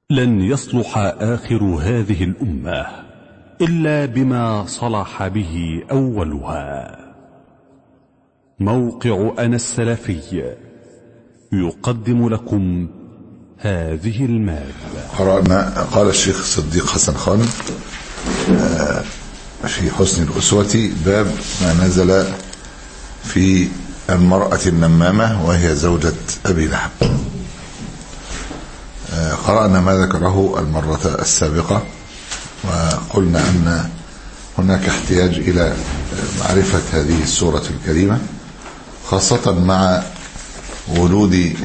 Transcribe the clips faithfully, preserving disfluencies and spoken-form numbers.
لن يصلح آخر هذه الأمة إلا بما صلح به أولها. موقع أنا السلفي يقدم لكم هذه المادة. قرأنا قال الشيخ صديق حسن خان في حسن الأسوة باب ما نزل في المرأة النمامة وهي زوجة أبي لهب. قرأنا ما ذكره المرة السابقة، وقلنا أن هناك احتياج إلى معرفة هذه السورة الكريمة، خاصة مع ولود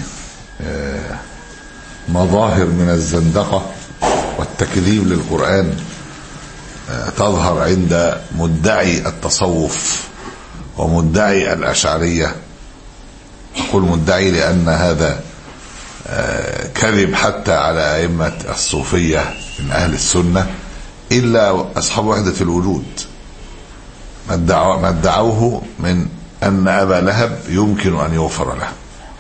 مظاهر من الزندقة والتكذيب للقرآن تظهر عند مدعي التصوف ومدعي الأشعرية. أقول مدعي لأن هذا كذب حتى على أئمة الصوفية من أهل السنة إلا أصحاب وحدة الوجود، ما ادعوه من أن أبا لهب يمكن أن يغفر له،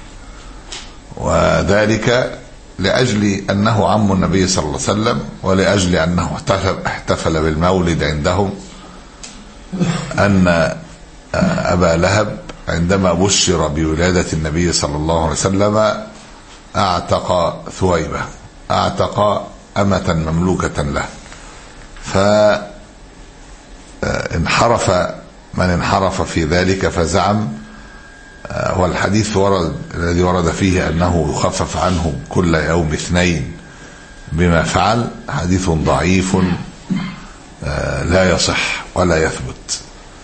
وذلك لأجل أنه عم النبي صلى الله عليه وسلم، ولأجل أنه احتفل بالمولد عندهم، أن أبا لهب عندما بشر بولادة النبي صلى الله عليه وسلم اعتق ثويبة، اعتق أمة مملوكة له. فانحرف من انحرف في ذلك فزعم، والحديث ورد الذي ورد فيه أنه يخفف عنه كل يوم اثنين بما فعل، حديث ضعيف لا يصح ولا يثبت.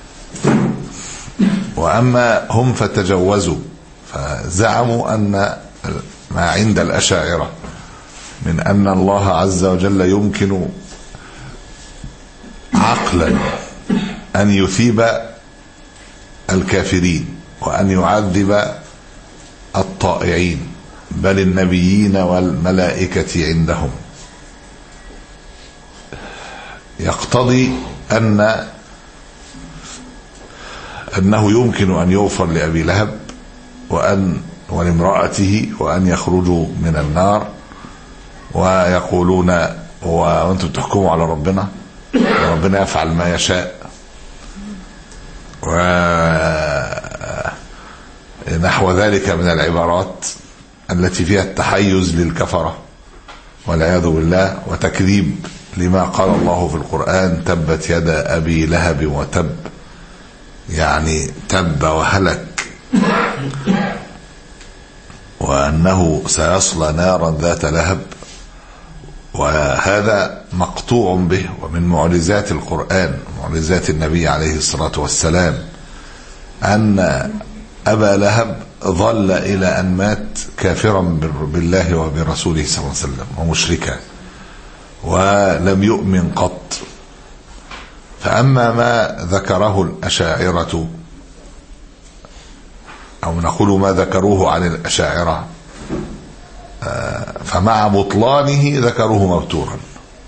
وأما هم فتجوزوا فزعموا أن ما عند الأشاعرة من أن الله عز وجل يمكن عقلا أن يثيب الكافرين وأن يعذب الطائعين، بل النبيين والملائكة عندهم، يقتضي أن أنه يمكن أن يغفر لأبي لهب وأن ولامرأته وأن يخرجوا من النار، ويقولون وأنتم تحكموا على ربنا وربنا يفعل ما يشاء، ونحو ذلك من العبارات التي فيها التحيز للكفرة والعياذ بالله، وتكذيب لما قال الله في القرآن: تبت يدا أبي لهب وتب، يعني تب وهلك، وأنه سيصلى نارا ذات لهب. وهذا مقطوع به، ومن معجزات القرآن معجزات النبي عليه الصلاة والسلام أن أبا لهب ظل إلى أن مات كافرا بالله وبرسوله صلى الله عليه وسلم ومشركا، ولم يؤمن قط. فأما ما ذكره الأشاعرة، أو نقول ما ذكروه عن الأشاعرة، فمع بطلانه ذكروه مبتورا،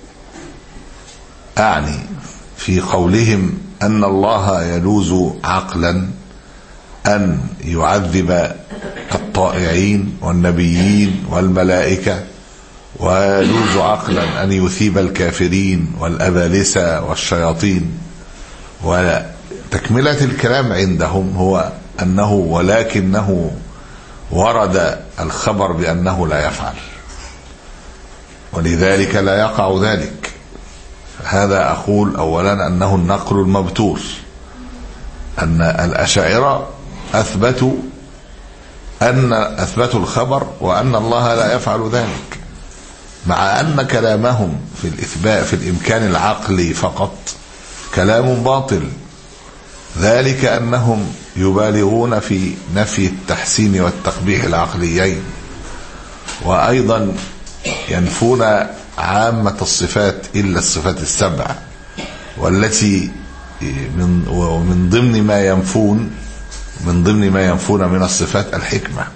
أعني في قولهم أن الله يجوز عقلا أن يعذب الطائعين والنبيين والملائكة، ويجوز عقلا أن يثيب الكافرين والأبالسة والشياطين. وتكملة الكلام عندهم هو أنه ولكنه ورد الخبر بأنه لا يفعل، ولذلك لا يقع ذلك. هذا أقول أولا أنه النقل المبتور، أن الأشاعرة أثبتوا أن أثبتوا الخبر وأن الله لا يفعل ذلك، مع أن كلامهم في الإثبات في الإمكان العقلي فقط كلام باطل، ذلك أنهم يبالغون في نفي التحسين والتقبيح العقليين، وأيضا ينفون عامة الصفات إلا الصفات السبع، والتي من ومن ضمن ما ينفون من ضمن ما ينفون من الصفات الحكمة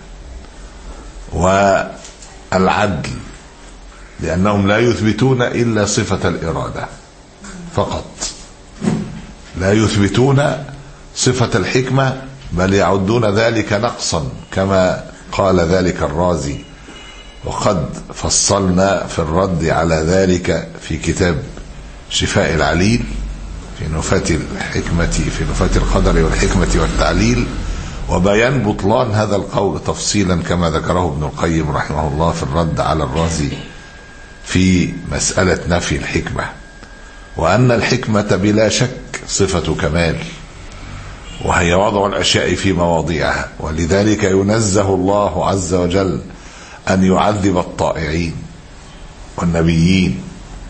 والعدل، لأنهم لا يثبتون إلا صفة الإرادة فقط، لا يثبتون صفة الحكمة، بل يعدون ذلك نقصا، كما قال ذلك الرازي وقد فصلنا في الرد على ذلك في كتاب شفاء العليل في نفاة الحكمة في نفاة القدر والحكمة والتعليل، وبيان بطلان هذا القول تفصيلا كما ذكره ابن القيم رحمه الله في الرد على الرازي في مسألة نفي الحكمة، وأن الحكمة بلا شك صفة كمال، وهي وضع الأشياء في مواضعها، ولذلك ينزه الله عز وجل أن يعذب الطائعين والنبيين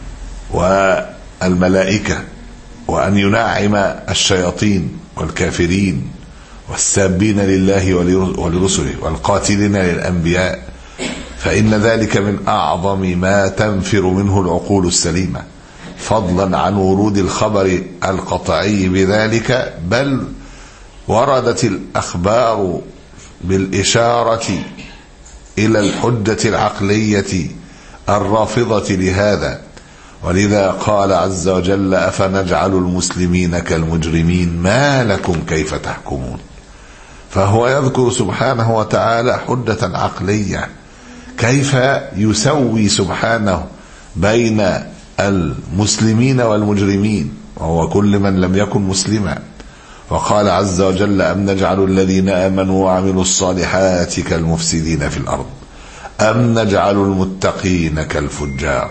والملائكة، وأن ينعم الشياطين والكافرين والسابين لله ولرسله والقاتلين للأنبياء، فإن ذلك من أعظم ما تنفر منه العقول السليمة، فضلا عن ورود الخبر القطعي بذلك، بل وردت الأخبار بالإشارة إلى الحجة العقلية الرافضة لهذا. ولذا قال عز وجل: أفنجعل المسلمين كالمجرمين ما لكم كيف تحكمون. فهو يذكر سبحانه وتعالى حجة عقلية كيف يسوي سبحانه بين المسلمين والمجرمين، وهو كل من لم يكن مسلما. وقال عز وجل: أم نجعل الذين آمنوا وعملوا الصالحات كالمفسدين في الأرض أم نجعل المتقين كالفجار.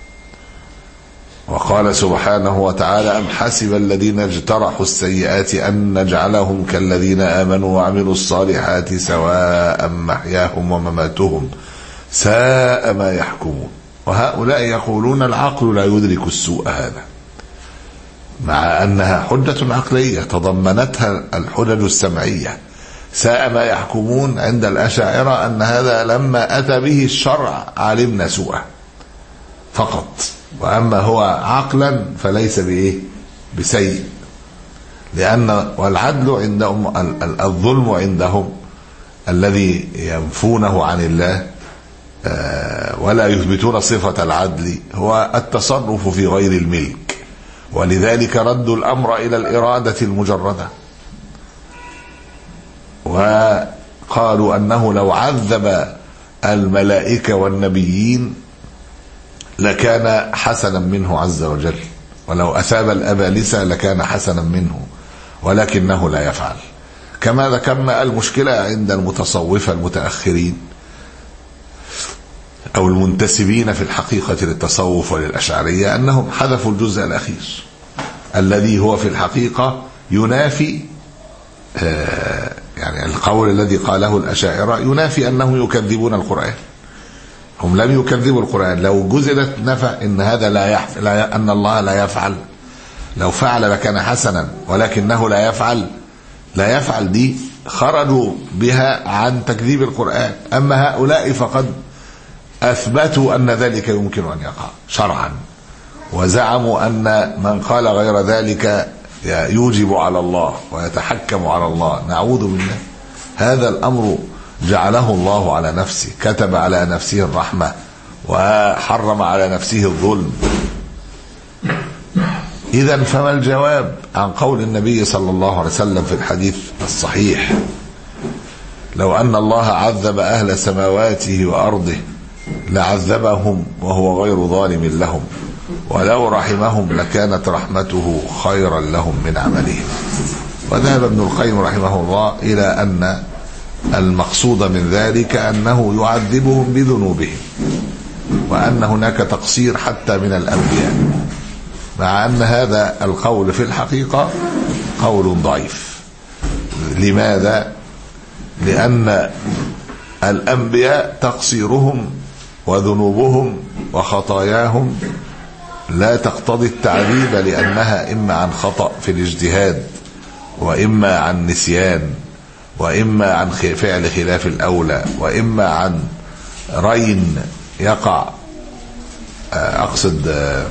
وقال سبحانه وتعالى: أم حسب الذين اجترحوا السيئات أن نجعلهم كالذين آمنوا وعملوا الصالحات سواء محياهم ومماتهم ساء ما يحكمون. وهؤلاء يقولون العقل لا يدرك السوء هذا، مع أنها حجة عقلية تضمنتها الحجج السمعية. ساء ما يحكمون عند الأشاعرة أن هذا لما أتى به الشرع علمنا سوءه فقط، وأما هو عقلا فليس بإيه بسيء، لأن والعدل عندهم الظلم عندهم الذي ينفونه عن الله ولا يثبتون صفة العدل هو التصرف في غير الملك، ولذلك ردوا الأمر إلى الإرادة المجردة، وقالوا أنه لو عذب الملائكة والنبيين لكان حسنا منه عز وجل، ولو أثاب الأبالسة لكان حسنا منه، ولكنه لا يفعل. كما ذكرنا المشكلة عند المتصوفة المتأخرين أو المنتسبين في الحقيقة للتصوف وللأشعرية أنهم حذفوا الجزء الأخير الذي هو في الحقيقة ينافي آه يعني القول الذي قاله الأشاعرة ينافي أنهم يكذبون القرآن. هم لم يكذبوا القرآن، لو جزلت نفى إن هذا لا يفعل، لا أن الله لا يفعل، لو فعل لكان حسنا ولكنه لا يفعل، لا يفعل دي خرجوا بها عن تكذيب القرآن. أما هؤلاء فقد أثبتوا أن ذلك يمكن أن يقع شرعا، وزعموا أن من قال غير ذلك يوجب على الله ويتحكم على الله. نعوذ بالله، هذا الأمر جعله الله على نفسه، كتب على نفسه الرحمة وحرم على نفسه الظلم. إذن فما الجواب عن قول النبي صلى الله عليه وسلم في الحديث الصحيح: لو أن الله عذب أهل سماواته وأرضه لعذبهم وهو غير ظالم لهم، ولو رحمهم لكانت رحمته خيرا لهم من عملهم. وذهب ابن القيم رحمه الله إلى أن المقصود من ذلك أنه يعذبهم بذنوبهم، وأن هناك تقصير حتى من الأنبياء، مع أن هذا القول في الحقيقة قول ضعيف. لماذا؟ لأن الأنبياء تقصيرهم وذنوبهم وخطاياهم لا تقتضي التعذيب، لأنها إما عن خطأ في الاجتهاد، وإما عن نسيان، وإما عن فعل خلاف الأولى، وإما عن رين يقع، أقصد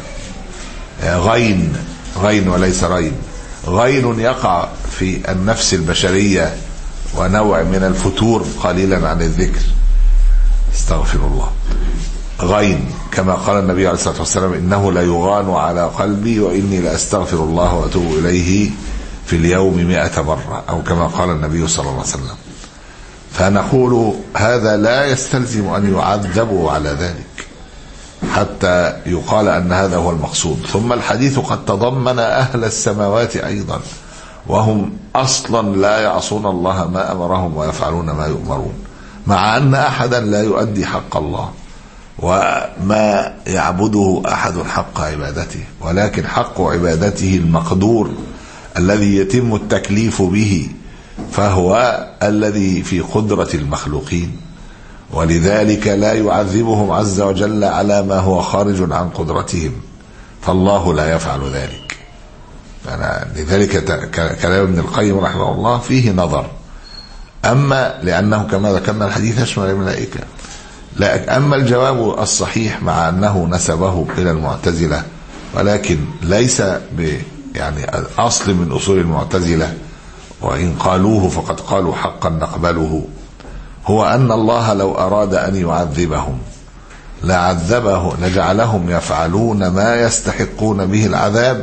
غين غين وليس رين غين يقع في النفس البشرية، ونوع من الفتور قليلا عن الذكر، استغفر الله، غين، كما قال النبي عليه الصلاة والسلام: إنه لا يغان على قلبي وإني لأستغفر الله وأتوب إليه في اليوم مئة مرة، أو كما قال النبي صلى الله عليه وسلم. فنقول هذا لا يستلزم أن يعذبوا على ذلك حتى يقال أن هذا هو المقصود. ثم الحديث قد تضمن أهل السماوات أيضا، وهم أصلا لا يعصون الله ما أمرهم ويفعلون ما يؤمرون، مع أن أحدا لا يؤدي حق الله وما يعبده أحد حق عبادته، ولكن حق عبادته المقدور الذي يتم التكليف به فهو الذي في قدرة المخلوقين، ولذلك لا يعذبهم عز وجل على ما هو خارج عن قدرتهم، فالله لا يفعل ذلك. لذلك كلام ابن القيم رحمه الله فيه نظر، أما لأنه كما ذكرنا الحديث يشمل الملائكة. لا، أما الجواب الصحيح مع أنه نسبه إلى المعتزلة، ولكن ليس ب يعني أصل من أصول المعتزلة، وإن قالوه فقد قالوا حقا نقبله، هو أن الله لو أراد أن يعذبهم لعذبه لجعلهم يفعلون ما يستحقون به العذاب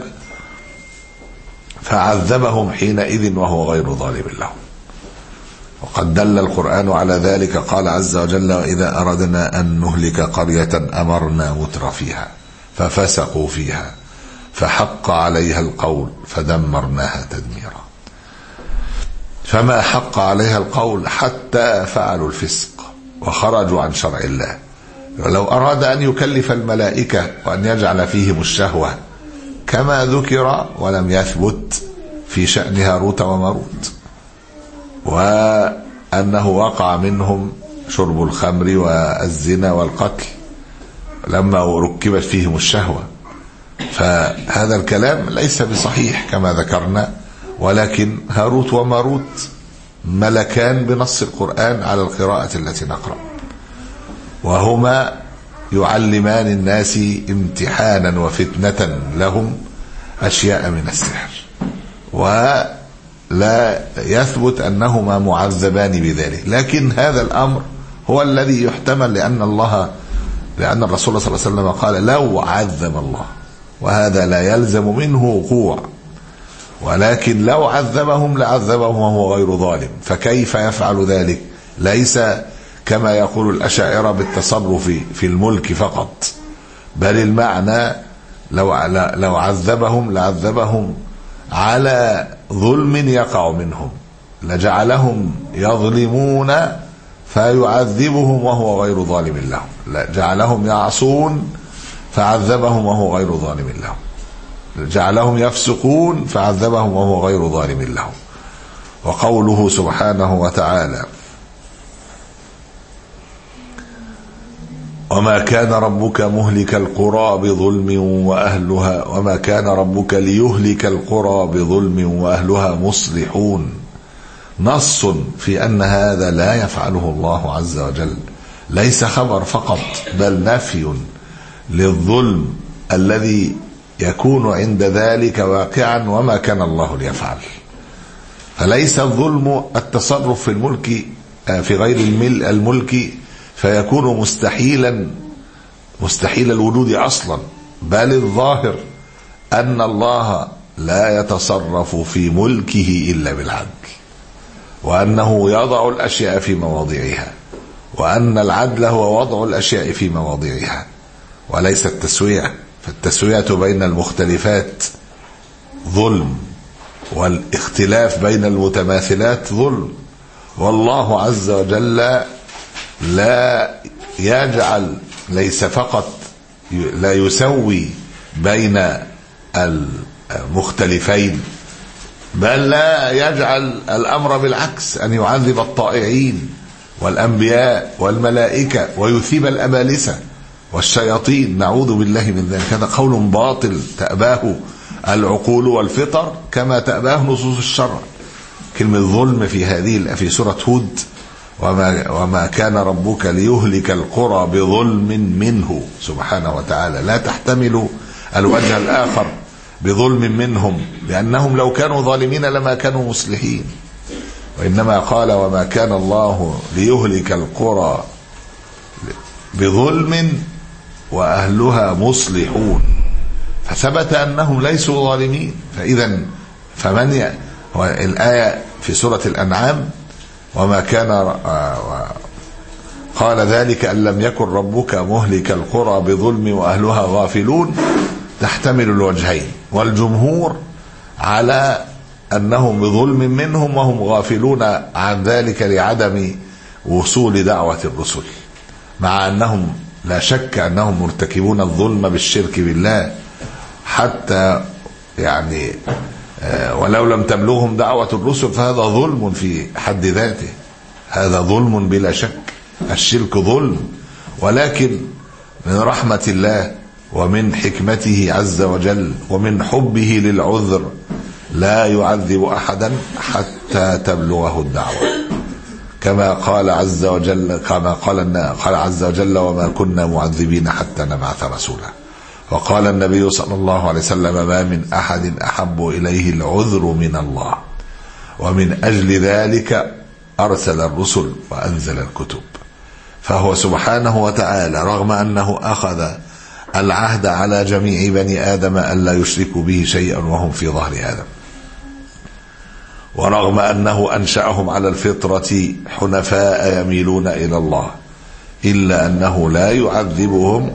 فعذبهم حينئذ وهو غير ظالم لهم. وقد دل القرآن على ذلك، قال عز وجل: وإذا أردنا أن نهلك قرية أمرنا متر فيها ففسقوا فيها فحق عليها القول فدمرناها تدميرا. فما حق عليها القول حتى فعلوا الفسق وخرجوا عن شرع الله. ولو أراد أن يكلف الملائكة وأن يجعل فيهم الشهوة كما ذكر ولم يثبت في شأن هاروت وماروت، وأنه وقع منهم شرب الخمر والزنا والقتل لما ركبت فيهم الشهوة، فهذا الكلام ليس بصحيح كما ذكرنا. ولكن هاروت وماروت ملكان بنص القرآن على القراءة التي نقرأ، وهما يعلمان الناس امتحانا وفتنة لهم أشياء من السحر، ولا يثبت أنهما معذبان بذلك. لكن هذا الأمر هو الذي يحتمل، لأن الله لأن الرسول صلى الله عليه وسلم قال: لو عذب الله، وهذا لا يلزم منه وقوع، ولكن لو عذبهم لعذبهم وهو غير ظالم. فكيف يفعل ذلك؟ ليس كما يقول الأشاعرة بالتصرف في الملك فقط، بل المعنى لو لو عذبهم لعذبهم على ظلم يقع منهم، لجعلهم يظلمون فيعذبهم وهو غير ظالم لهم، جعلهم يعصون فعذبهم وهو غير ظالم لهم، جعلهم يفسقون فعذبهم وهو غير ظالم لهم. وقوله سبحانه وتعالى: وما كان ربك مهلك القرى بظلم وأهلها وما كان ربك ليهلك القرى بظلم وأهلها مصلحون، نص في أن هذا لا يفعله الله عز وجل، ليس خبر فقط بل نفي للظلم الذي يكون عند ذلك واقعا وما كان الله ليفعل. فليس الظلم التصرف في الملك في غير الملك فيكون مستحيلا مستحيل الوجود أصلا، بل الظاهر أن الله لا يتصرف في ملكه إلا بالعدل، وأنه يضع الأشياء في مواضعها، وأن العدل هو وضع الأشياء في مواضعها وليس التسوية. فالتسوية بين المختلفات ظلم، والاختلاف بين المتماثلات ظلم. والله عز وجل لا يجعل ليس فقط لا يسوي بين المختلفين، بل لا يجعل الأمر بالعكس، أن يعذب الطائعين والأنبياء والملائكة ويثيب الأبالسة والشياطين، نعوذ بالله من ذلك. هذا قول باطل تأباه العقول والفطر كما تأباه نصوص الشرع. كلمة ظلم في هذه في سورة هود: وما, وما كان ربك ليهلك القرى بظلم منه سبحانه وتعالى، لا تحتمل الوجه الآخر بظلم منهم، لأنهم لو كانوا ظالمين لما كانوا مصلحين، وإنما قال: وما كان الله ليهلك القرى بظلم وأهلها مصلحون، فثبت أنهم ليسوا ظالمين. فإذا فمن ي... الآية في سورة الأنعام وما كان قال ذلك أن لم يكن ربك مهلك القرى بظلم وأهلها غافلون تحتمل الوجهين، والجمهور على أنهم بظلم منهم وهم غافلون عن ذلك لعدم وصول دعوة الرسل، مع أنهم لا شك أنهم مرتكبون الظلم بالشرك بالله حتى يعني ولو لم تبلغهم دعوة الرسل فهذا ظلم في حد ذاته، هذا ظلم بلا شك، الشرك ظلم. ولكن من رحمة الله ومن حكمته عز وجل ومن حبه للعذر لا يعذب أحدا حتى تبلغه الدعوة، كما قال عز وجل كما قال قال عز وجل وما كنا معذبين حتى نبعث رسولا. وقال النبي صلى الله عليه وسلم ما من أحد أحب إليه العذر من الله، ومن أجل ذلك أرسل الرسل وأنزل الكتب. فهو سبحانه وتعالى رغم أنه أخذ العهد على جميع بني آدم ألا يشركوا به شيئا وهم في ظهر آدم، ورغم أنه أنشأهم على الفطرة حنفاء يميلون إلى الله، إلا أنه لا يعذبهم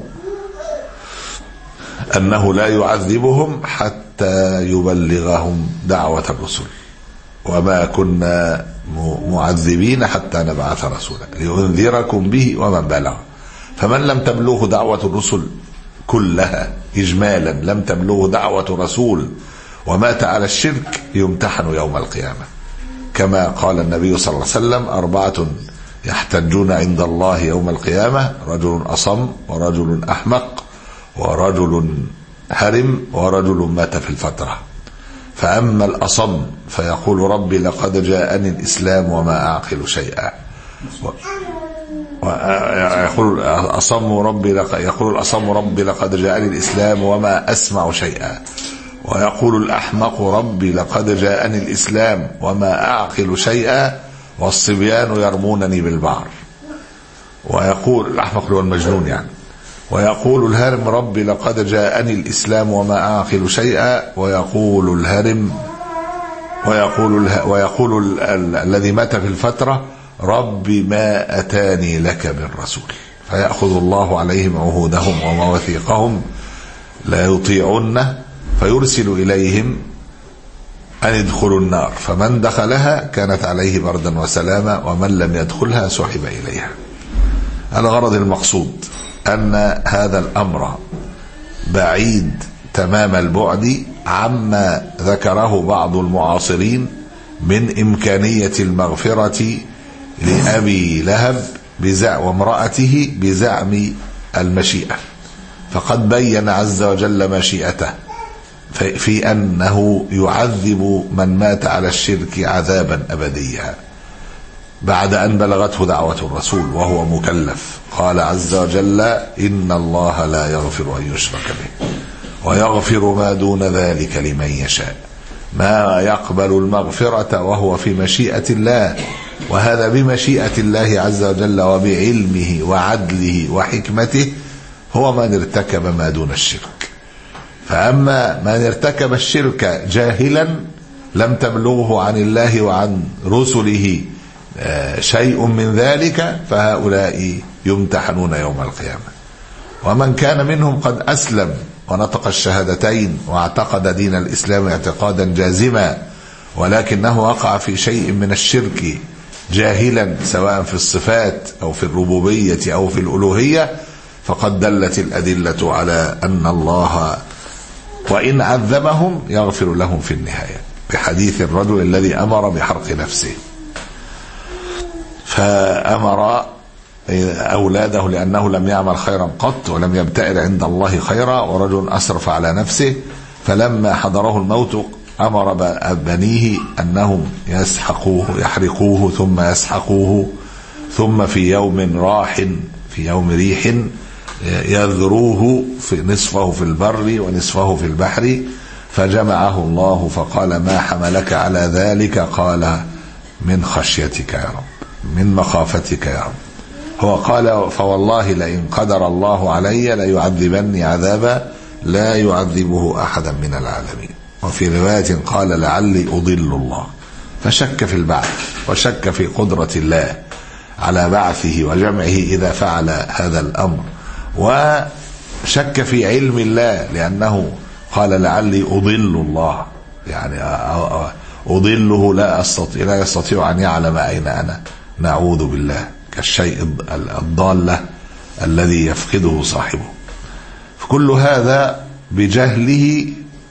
أنه لا يعذبهم حتى يبلغهم دعوة الرسل. وما كنا معذبين حتى نبعث رسولا لينذركم به ومن بلغ. فمن لم تبلغه دعوة الرسل كلها إجمالا، لم تبلغه دعوة رسول ومات على الشرك يمتحن يوم القيامة، كما قال النبي صلى الله عليه وسلم أربعة يحتجون عند الله يوم القيامة: رجل أصم، ورجل أحمق، ورجل هرم، ورجل مات في الفترة. فأما الأصم فيقول ربي لقد جاءني الإسلام وما أعقل شيئا، ويقول الأصم ربي يقول الأصم ربي لقد جاءني الإسلام وما أسمع شيئا، ويقول الأحمق ربي لقد جاءني الإسلام وما أعقل شيئا، والصبيان يرمونني بالبعر. ويقول الأحمق هو المجنون يعني. ويقول الهرم ربي لقد جاءني الإسلام وما أعقل شيئا، ويقول الهرم ويقول اله ويقول الذي مات في الفترة ربي ما أتاني لك من رسول. فيأخذ الله عليهم عهودهم ومواثيقهم لا يطيعونه، فيرسل إليهم أن يدخلوا النار، فمن دخلها كانت عليه بردا وسلاما، ومن لم يدخلها سحب إليها. الغرض المقصود أن هذا الأمر بعيد تمام البعد عما ذكره بعض المعاصرين من إمكانية المغفرة لأبي لهب وامرأته بزعم المشيئة. فقد بين عز وجل مشيئته في أنه يعذب من مات على الشرك عذابا أبديا بعد أن بلغته دعوة الرسول وهو مكلف. قال عز وجل إن الله لا يغفر أن يشرك به ويغفر ما دون ذلك لمن يشاء. ما يقبل المغفرة وهو في مشيئة الله، وهذا بمشيئة الله عز وجل وبعلمه وعدله وحكمته، هو من ارتكب ما دون الشرك. فأما من ارتكب الشرك جاهلا لم تبلغه عن الله وعن رسله شيء من ذلك، فهؤلاء يمتحنون يوم القيامة. ومن كان منهم قد أسلم ونطق الشهادتين واعتقد دين الإسلام اعتقادا جازما، ولكنه وقع في شيء من الشرك جاهلا سواء في الصفات أو في الربوبية أو في الألوهية، فقد دلت الأدلة على أن الله وإن عذبهم يغفر لهم في النهاية، بحديث الرجل الذي أمر بحرق نفسه فأمر أولاده لأنه لم يعمل خيرا قط ولم يبتئر عند الله خيرا، ورجل أسرف على نفسه فلما حضره الموت أمر بنيه أنهم يسحقوه يحرقوه ثم يسحقوه، ثم في يوم راح في يوم ريح يذروه في نصفه في البر ونصفه في البحر، فجمعه الله فقال ما حملك على ذلك؟ قال من خشيتك يا رب، من مخافتك يا رب. هو قال فوالله لئن قدر الله علي ليعذبني عذابا لا يعذبه أحدا من العالمين. وفي رواية قال لعلي أضل الله، فشك في البعث وشك في قدرة الله على بعثه وجمعه إذا فعل هذا الأمر، وشك في علم الله لأنه قال لعلي أضل الله، يعني أضله لا أستطيع لا يستطيع أن يعلم أين أنا، نعوذ بالله، كالشيء الضالة الذي يفقده صاحبه. فكل هذا بجهله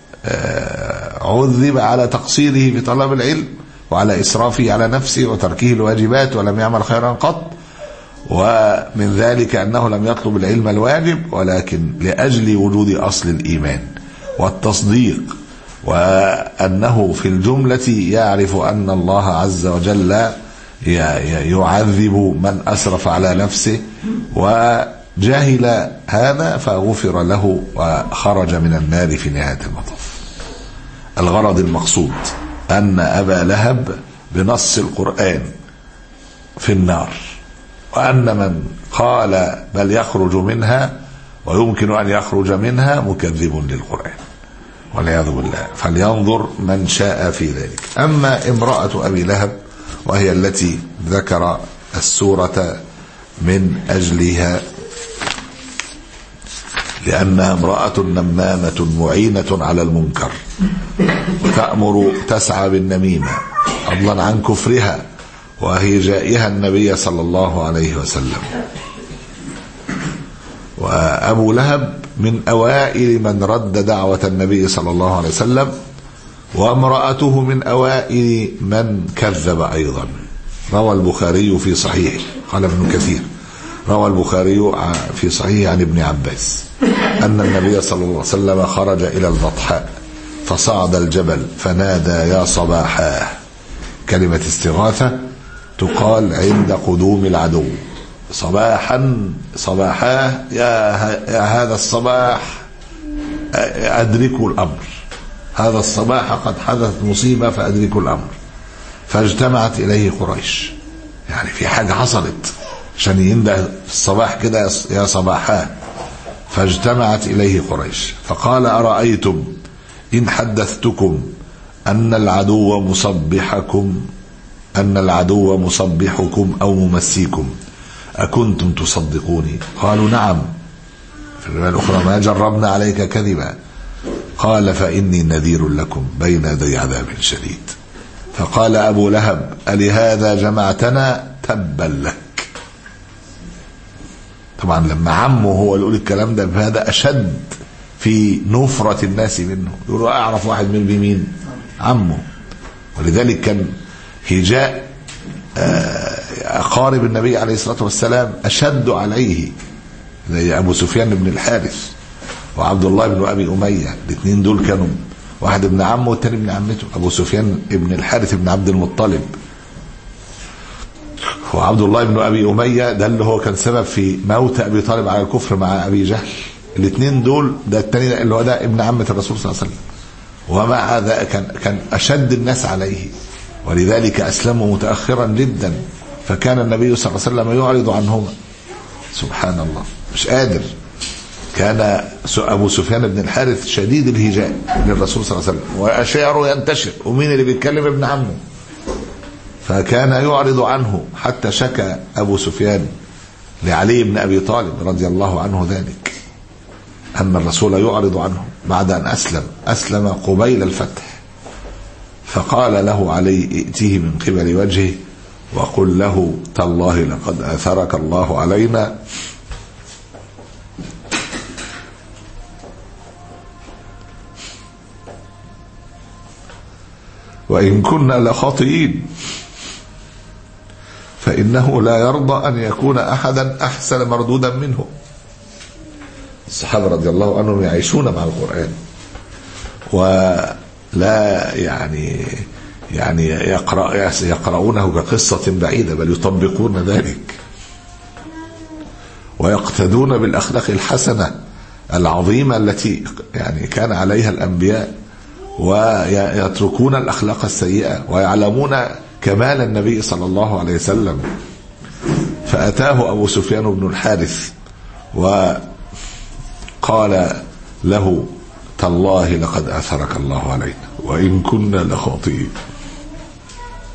عذب على تقصيره في طلب العلم وعلى إسرافه على نفسه وتركه الواجبات ولم يعمل خيرا قط. ومن ذلك أنه لم يطلب العلم الواجب ولكن لأجل وجود أصل الإيمان والتصديق، وأنه في الجملة يعرف أن الله عز وجل يعذب من أسرف على نفسه، وجهل هذا فغفر له وخرج من النار في نهاية المطاف. الغرض المقصود أن أبا لهب بنص القرآن في النار، وأن من قال بل يخرج منها ويمكن أن يخرج منها مكذب للقرآن والعياذ بالله. فلينظر من شاء في ذلك. أما امرأة أبي لهب وهي التي ذكر السورة من أجلها، لأنها امرأة نمامة معينة على المنكر وتأمر تسعى بالنميمة فضلا عن كفرها، وهي جائها النبي صلى الله عليه وسلم. وأبو لهب من أوائل من رد دعوة النبي صلى الله عليه وسلم، وامرأته من أوائل من كذب أيضا. روى البخاري في صحيح، قال ابن كثير، روى البخاري في صحيح عن ابن عباس أن النبي صلى الله عليه وسلم خرج إلى البطحاء فصعد الجبل فنادى يا صباحا، كلمة استغاثة تقال عند قدوم العدو، صباحا صباحا يا, يا هذا الصباح أدركوا الأمر، هذا الصباح قد حدثت مصيبة فأدركوا الأمر. فاجتمعت إليه قريش، يعني في حاجة حصلت عشان ينده في الصباح كده يا صباحا. فاجتمعت إليه قريش فقال أرأيتم إن حدثتكم أن العدو مصبحكم أن العدو مصبحكم أو ممسيكم أكنتم تصدقوني؟ قالوا نعم. في الرواية الأخرى ما جربنا عليك كذبا. قال فإني نذير لكم بين يدي عذاب شديد. فقال أبو لهب ألهذا جمعتنا؟ تبا لك. طبعا لما عمه هو اللي يقول الكلام ده فهذا أشد في نفرة الناس منه، يقولوا أعرف واحد من بمين؟ عمه. ولذلك كان هجاء أقارب النبي عليه الصلاة والسلام أشد عليه، زي أبو سفيان بن الحارث وعبد الله بن أبي أمية، الاثنين دول كانوا واحد ابن عمه والتاني ابن عمته. أبو سفيان ابن الحارث ابن عبد المطلب، وعبد الله بن أبي أمية ده اللي هو كان سبب في موت أبي طالب على الكفر مع أبي جهل. الاثنين دول، ده التاني اللي هو ده ابن عمة الرسول صلى الله عليه وسلم، ومع هذا كان كان أشد الناس عليه، ولذلك أسلموا متأخرا جدا، فكان النبي صلى الله عليه وسلم يعرض عنهما. سبحان الله، مش قادر. كان أبو سفيان بن الحارث شديد الهجاء للرسول صلى الله عليه وسلم وأشعره ينتشر، ومين اللي بيتكلم؟ ابن عمه. فكان يعرض عنه حتى شكى أبو سفيان لعلي بن أبي طالب رضي الله عنه ذلك، أن الرسول يعرض عنه بعد أن أسلم أسلم قبيل الفتح. فقال له علي ائتيه من قبل وجهه وقل له تالله لقد آثرك الله علينا وإن كنا لخاطئين، فإنه لا يرضى أن يكون أحدا أحسن مردودا منه. الصحابة رضي الله عنهم يعيشون مع القرآن ولا يعني يعني يقرأ يقرؤونه كقصة بعيدة، بل يطبقون ذلك ويقتدون بالأخلاق الحسنة العظيمة التي يعني كان عليها الأنبياء، ويتركون الأخلاق السيئة ويعلمون كمال النبي صلى الله عليه وسلم. فأتاه أبو سفيان بن الحارث وقال له تالله لقد أثرك الله علينا وإن كنا لخاطئين.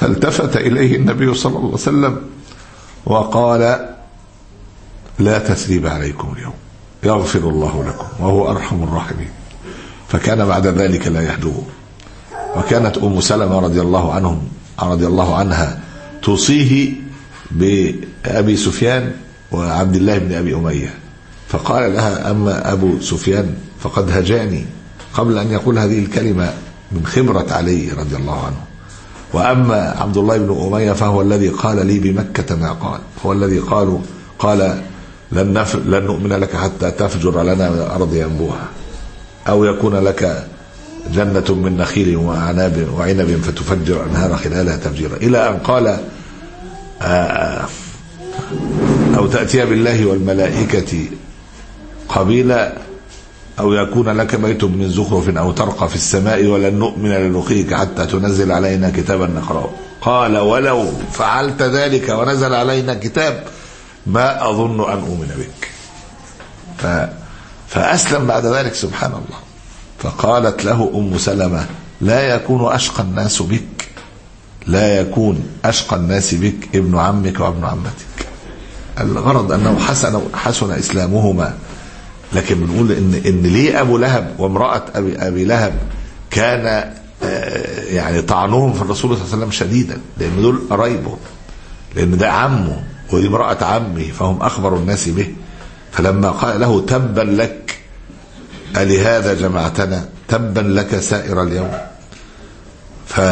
فالتفت إليه النبي صلى الله عليه وسلم وقال: لا تثريب عليكم اليوم، يغفر الله لكم وهو أرحم الراحمين. فكان بعد ذلك لا يحدوه. وكانت أم سلمة رضي الله عنهم رضي الله عنها توصيه بأبي سفيان وعبد الله بن أبي أمية، فقال لها: أما أبو سفيان فقد هجاني قبل أن يقول هذه الكلمة من خبرة علي رضي الله عنه، وأما عبد الله بن أمية فهو الذي قال لي بمكة ما قال، هو الذي قالوا قال لن, نف... لن نؤمن لك حتى تفجر لنا من الأرض ينبوعا، أو يكون لك جنة من نخيل وعناب وعنب فتفجر أنهار خلالها تفجيرا، إلى أن قال آه أو تأتي بالله والملائكة قبيلا، أو يكون لك بيت من زخرف أو ترقى في السماء ولن نؤمن لرقيك حتى تنزل علينا كتابا نقرأه. قال: ولو فعلت ذلك ونزل علينا كتاب ما أظن أن أؤمن بك. ف... فأسلم بعد ذلك سبحان الله. فقالت له أم سلمة: لا يكون أشقى الناس بك، لا يكون أشقى الناس بك ابن عمك وابن عمتك. الغرض أنه حسن حسن إسلامهما، لكن بنقول إن إن ليه أبو لهب وامرأة أبي أبي لهب كان يعني طعنهم في الرسول صلى الله عليه وسلم شديدا، لأن دول قرايبه، لأن ده عمه ودي امرأة عمه، فهم أخبر الناس به. فلما قال له: تبا لك ألهذا جمعتنا، تبا لك سائر اليوم. ف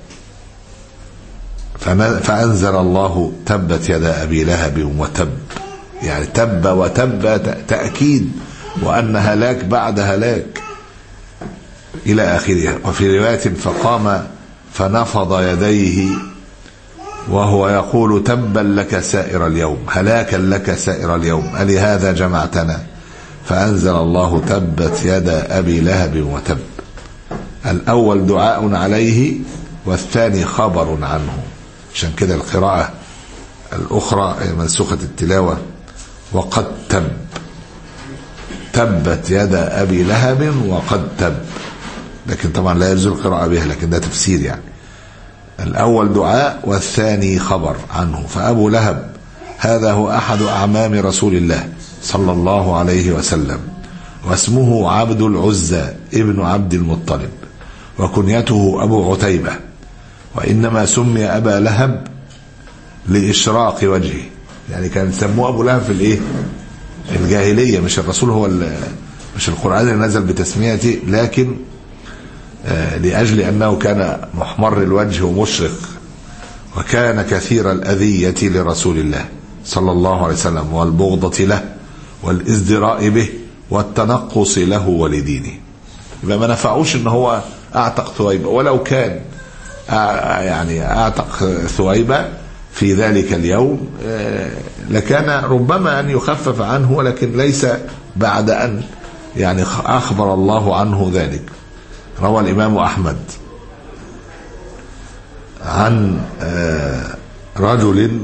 فأنزل الله: تبت يدا أبي لهب وتب، يعني تب وتب تأكيد، وأن هلاك بعد هلاك إلى آخرها. وفي رواية: فقام فنفض يديه وهو يقول: تبا لك سائر اليوم، هلاكا لك سائر اليوم، ألهذا جمعتنا. فأنزل الله: تبت يدا أبي لهب وتب. الأول دعاء عليه، والثاني خبر عنه. عشان كده القراءة الأخرى منسوخة التلاوة: وقد تب، تبت يدا أبي لهب وقد تب، لكن طبعا لا يجوز القراءة بها، لكن ده تفسير يعني. الأول دعاء والثاني خبر عنه. فأبو لهب هذا هو أحد أعمام رسول الله صلى الله عليه وسلم، واسمه عبد العزى ابن عبد المطلب، وكنيته أبو عتيبة، وإنما سمي أبا لهب لإشراق وجهه، يعني كان يسموه أبو لهب في الإيه؟ الجاهلية، مش الرسول هو مش القرآن اللي نزل بتسميته، لكن آه لأجل أنه كان محمر الوجه ومشرق، وكان كثير الأذية لرسول الله صلى الله عليه وسلم، والبغضة له والازدراء به والتنقص له ولدينه. يبقى ما نفعوش ان هو اعتق ثويبة، ولو كان يعني اعتق ثويبة في ذلك اليوم لكان ربما ان يخفف عنه، ولكن ليس بعد ان يعني اخبر الله عنه ذلك. روى الامام احمد عن رجل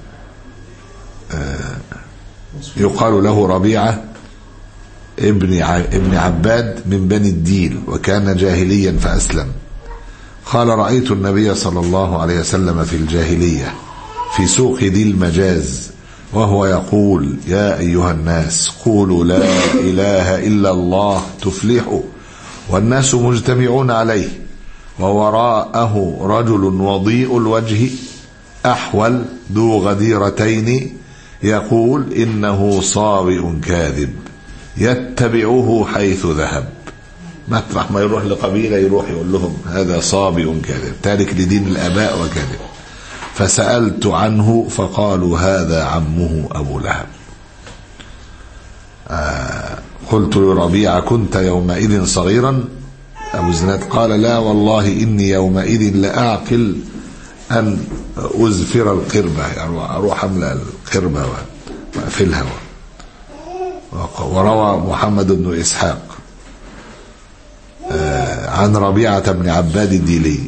يقال له ربيعة ابن ابن عباد من بني الديل، وكان جاهليا فأسلم. قال: رأيت النبي صلى الله عليه وسلم في الجاهلية في سوق ذي المجاز وهو يقول: يا أيها الناس قولوا لا إله إلا الله تفلحوا، والناس مجتمعون عليه، ووراءه رجل وضيء الوجه أحول ذو غديرتين يقول: إنه صابئ كاذب يتبعه حيث ذهب. مطرح ما يروح لقبيلة يروح يقول لهم هذا صابئ كاذب تارك لدين الآباء وكاذب. فسألت عنه فقالوا: هذا عمه أبو لهب. آه قلت لربيعة: كنت يومئذ صغيرا؟ أبو زناد قال: لا والله إني يومئذ لأعقل أن أزفر القربة، يعني أروح أملأ القربة وأفلها. وروى محمد بن إسحاق عن ربيعة بن عباد الديلي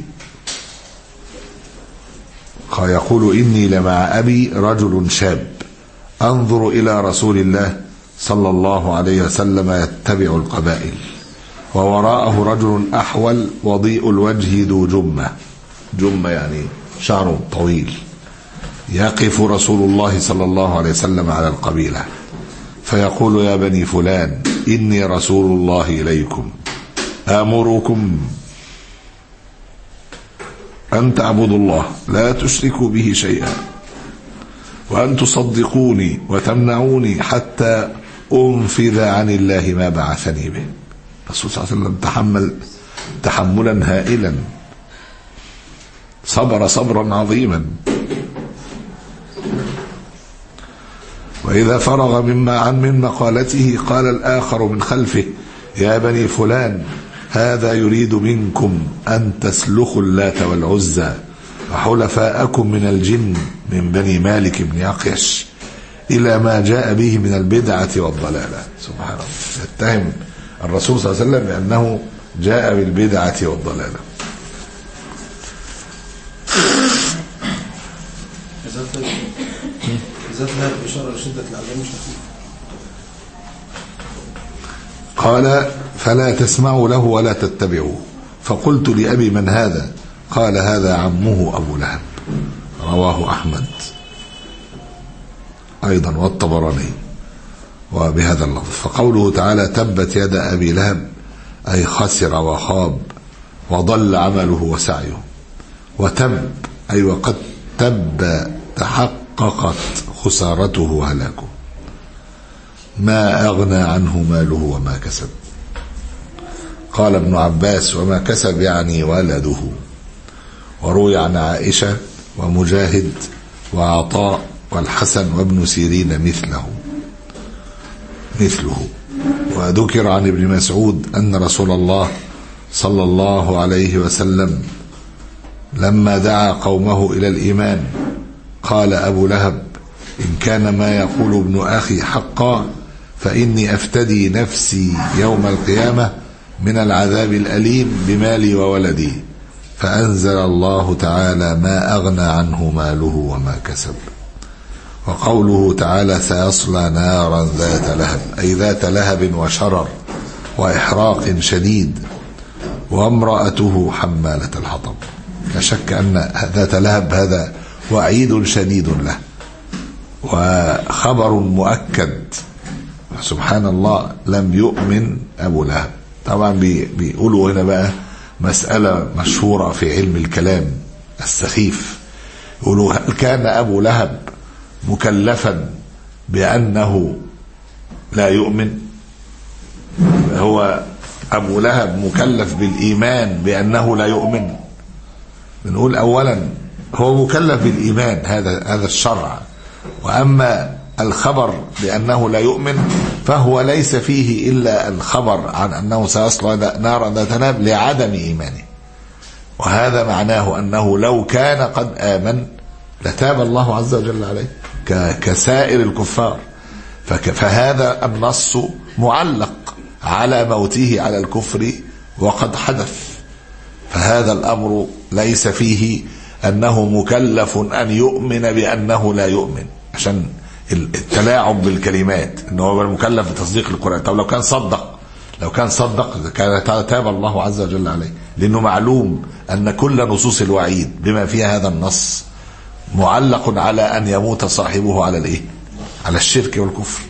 يقول: إني لمع أبي رجل شاب أنظر إلى رسول الله صلى الله عليه وسلم يتبع القبائل، ووراءه رجل أحول وضيء الوجه ذو جمة، جمة يعني شعره طويل. يقف رسول الله صلى الله عليه وسلم على القبيلة فيقول: يا بني فلان، إني رسول الله إليكم آمركم أن تعبدوا الله لا تشركوا به شيئا، وأن تصدقوني وتمنعوني حتى أنفذ عن الله ما بعثني به. الرسول صلى الله عليه وسلم تحمل تحملا هائلا، صبر صبرا عظيما. وإذا فرغ مما عن من مقالته قال الآخر من خلفه: يا بني فلان، هذا يريد منكم أن تسلخوا اللات والعزى وحلفاءكم من الجن من بني مالك بن عقيش إلى ما جاء به من البدعة والضلالة. سبحان الله، يتهم الرسول صلى الله عليه وسلم بأنه جاء بالبدعة والضلالة. قال: فلا تسمعوا له ولا تتبعوه. فقلت لأبي: من هذا؟ قال: هذا عمه أبو لهب. رواه أحمد أيضا والطبراني وبهذا اللفظ. فقوله تعالى: تبت يد أبي لهب، أي خسر وخاب وضل عمله وسعيه. وتب أي وقد تب تحققت خسارته وهلاكه. ما أغنى عنه ماله وما كسب. قال ابن عباس: وما كسب يعني ولده. وروي عن عائشة ومجاهد وعطاء والحسن وابن سيرين مثله مثله وذكر عن ابن مسعود أن رسول الله صلى الله عليه وسلم لما دعا قومه إلى الإيمان قال أبو لهب: إن كان ما يقول ابن أخي حقا فإني أفتدي نفسي يوم القيامة من العذاب الأليم بمالي وولدي. فأنزل الله تعالى: ما أغنى عنه ماله وما كسب. وقوله تعالى: سيصلى نارا ذات لهب، أي ذات لهب وشرر وإحراق شديد. وامرأته حمالة الحطب. لا شك أن ذات لهب هذا وعيد شديد له وخبر مؤكد. سبحان الله، لم يؤمن أبو لهب. طبعا بيقولوا هنا بقى مسألة مشهورة في علم الكلام السخيف، يقولوا: هل كان أبو لهب مكلفا بأنه لا يؤمن؟ هو أبو لهب مكلف بالإيمان بأنه لا يؤمن؟ بنقول أولا هو مكلف بالإيمان، هذا هذا الشرع. وأما الخبر بأنه لا يؤمن فهو ليس فيه إلا الخبر عن أنه سيصلى نارا ذات لهب لعدم إيمانه. وهذا معناه أنه لو كان قد آمن لتاب الله عز وجل عليه كسائر الكفار. فهذا النص معلق على موته على الكفر وقد حدث. فهذا الأمر ليس فيه أنه مكلف أن يؤمن بأنه لا يؤمن، عشان التلاعب بالكلمات، أنه هو مكلف بتصديق القرآن. طب لو كان صدق لو كان صدق كان تاب الله عز وجل عليه، لأنه معلوم أن كل نصوص الوعيد بما فيها هذا النص معلق على أن يموت صاحبه على الإيه؟ على الشرك والكفر.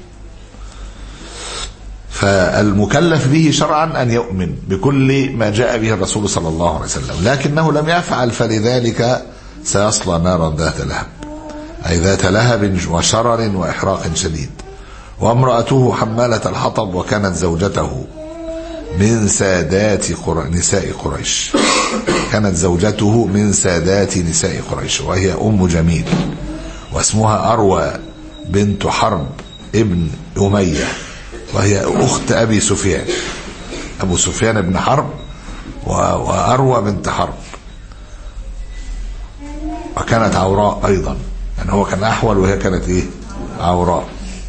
فالمكلف به شرعا أن يؤمن بكل ما جاء به الرسول صلى الله عليه وسلم، لكنه لم يفعل، فلذلك سيصلى نارا ذات لهب، أي ذات لهب وشرر وإحراق شديد. وامرأته حمالة الحطب، وكانت زوجته من سادات نساء قريش كانت زوجته من سادات نساء قريش، وهي أم جميل، واسمها أروى بنت حرب ابن أمية، وهي أخت أبي سفيان، أبو سفيان بن حرب وأروى بنت حرب. وكانت عوراء أيضا، يعني هو كان أحول وهي كانت إيه؟ عوراء.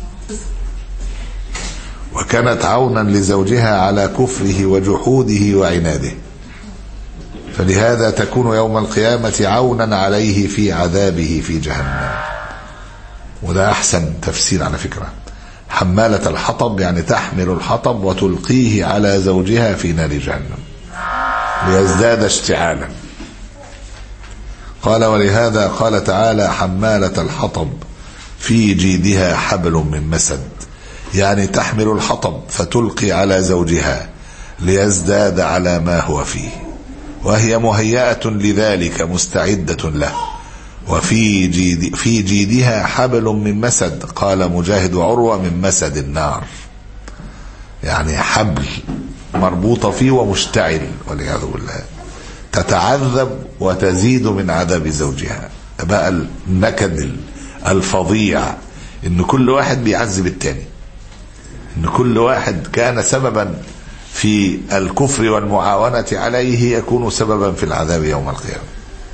وكانت عونا لزوجها على كفره وجحوده وعناده، فلهذا تكون يوم القيامة عونا عليه في عذابه في جهنم. وده أحسن تفسير على فكرة. حمالة الحطب يعني تحمل الحطب وتلقيه على زوجها في نار جهنم ليزداد اشتعالا. قال ولهذا قال تعالى حمالة الحطب في جيدها حبل من مسد، يعني تحمل الحطب فتلقي على زوجها ليزداد على ما هو فيه، وهي مهيئة لذلك مستعدة له. وفي جيد في جيدها حبل من مسد، قال مجاهد وعروة من مسد النار، يعني حبل مربوطة فيه ومشتعل والعياذ بالله، تتعذب وتزيد من عذاب زوجها. بقى النكد الفظيع ان كل واحد بيعذب التاني، ان كل واحد كان سببا في الكفر والمعاونة عليه يكون سببا في العذاب يوم القيامة.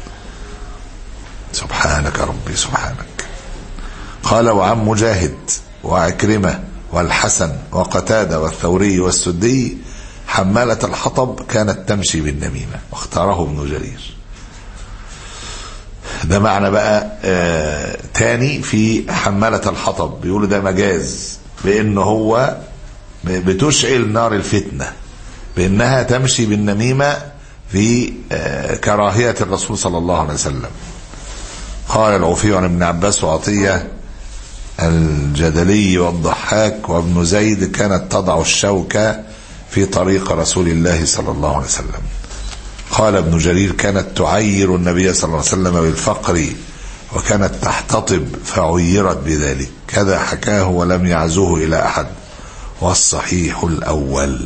سبحانك ربي سبحانك. قال وعن مجاهد وعكرمة والحسن وقتادة والثوري والسدي حمالة الحطب كانت تمشي بالنميمة، واختاره ابن جرير. ده معنى بقى آه تاني في حمالة الحطب، بيقولوا ده مجاز بانه هو بتشعل نار الفتنة، بانها تمشي بالنميمة في آه كراهية الرسول صلى الله عليه وسلم. قال العوفي عن ابن عباس وعطية الجدلي والضحاك وابن زيد كانت تضع الشوكة في طريق رسول الله صلى الله عليه وسلم. قال ابن جرير كانت تعير النبي صلى الله عليه وسلم بالفقر وكانت تحتطب فعيرت بذلك، كذا حكاه ولم يعزوه إلى أحد، والصحيح الأول.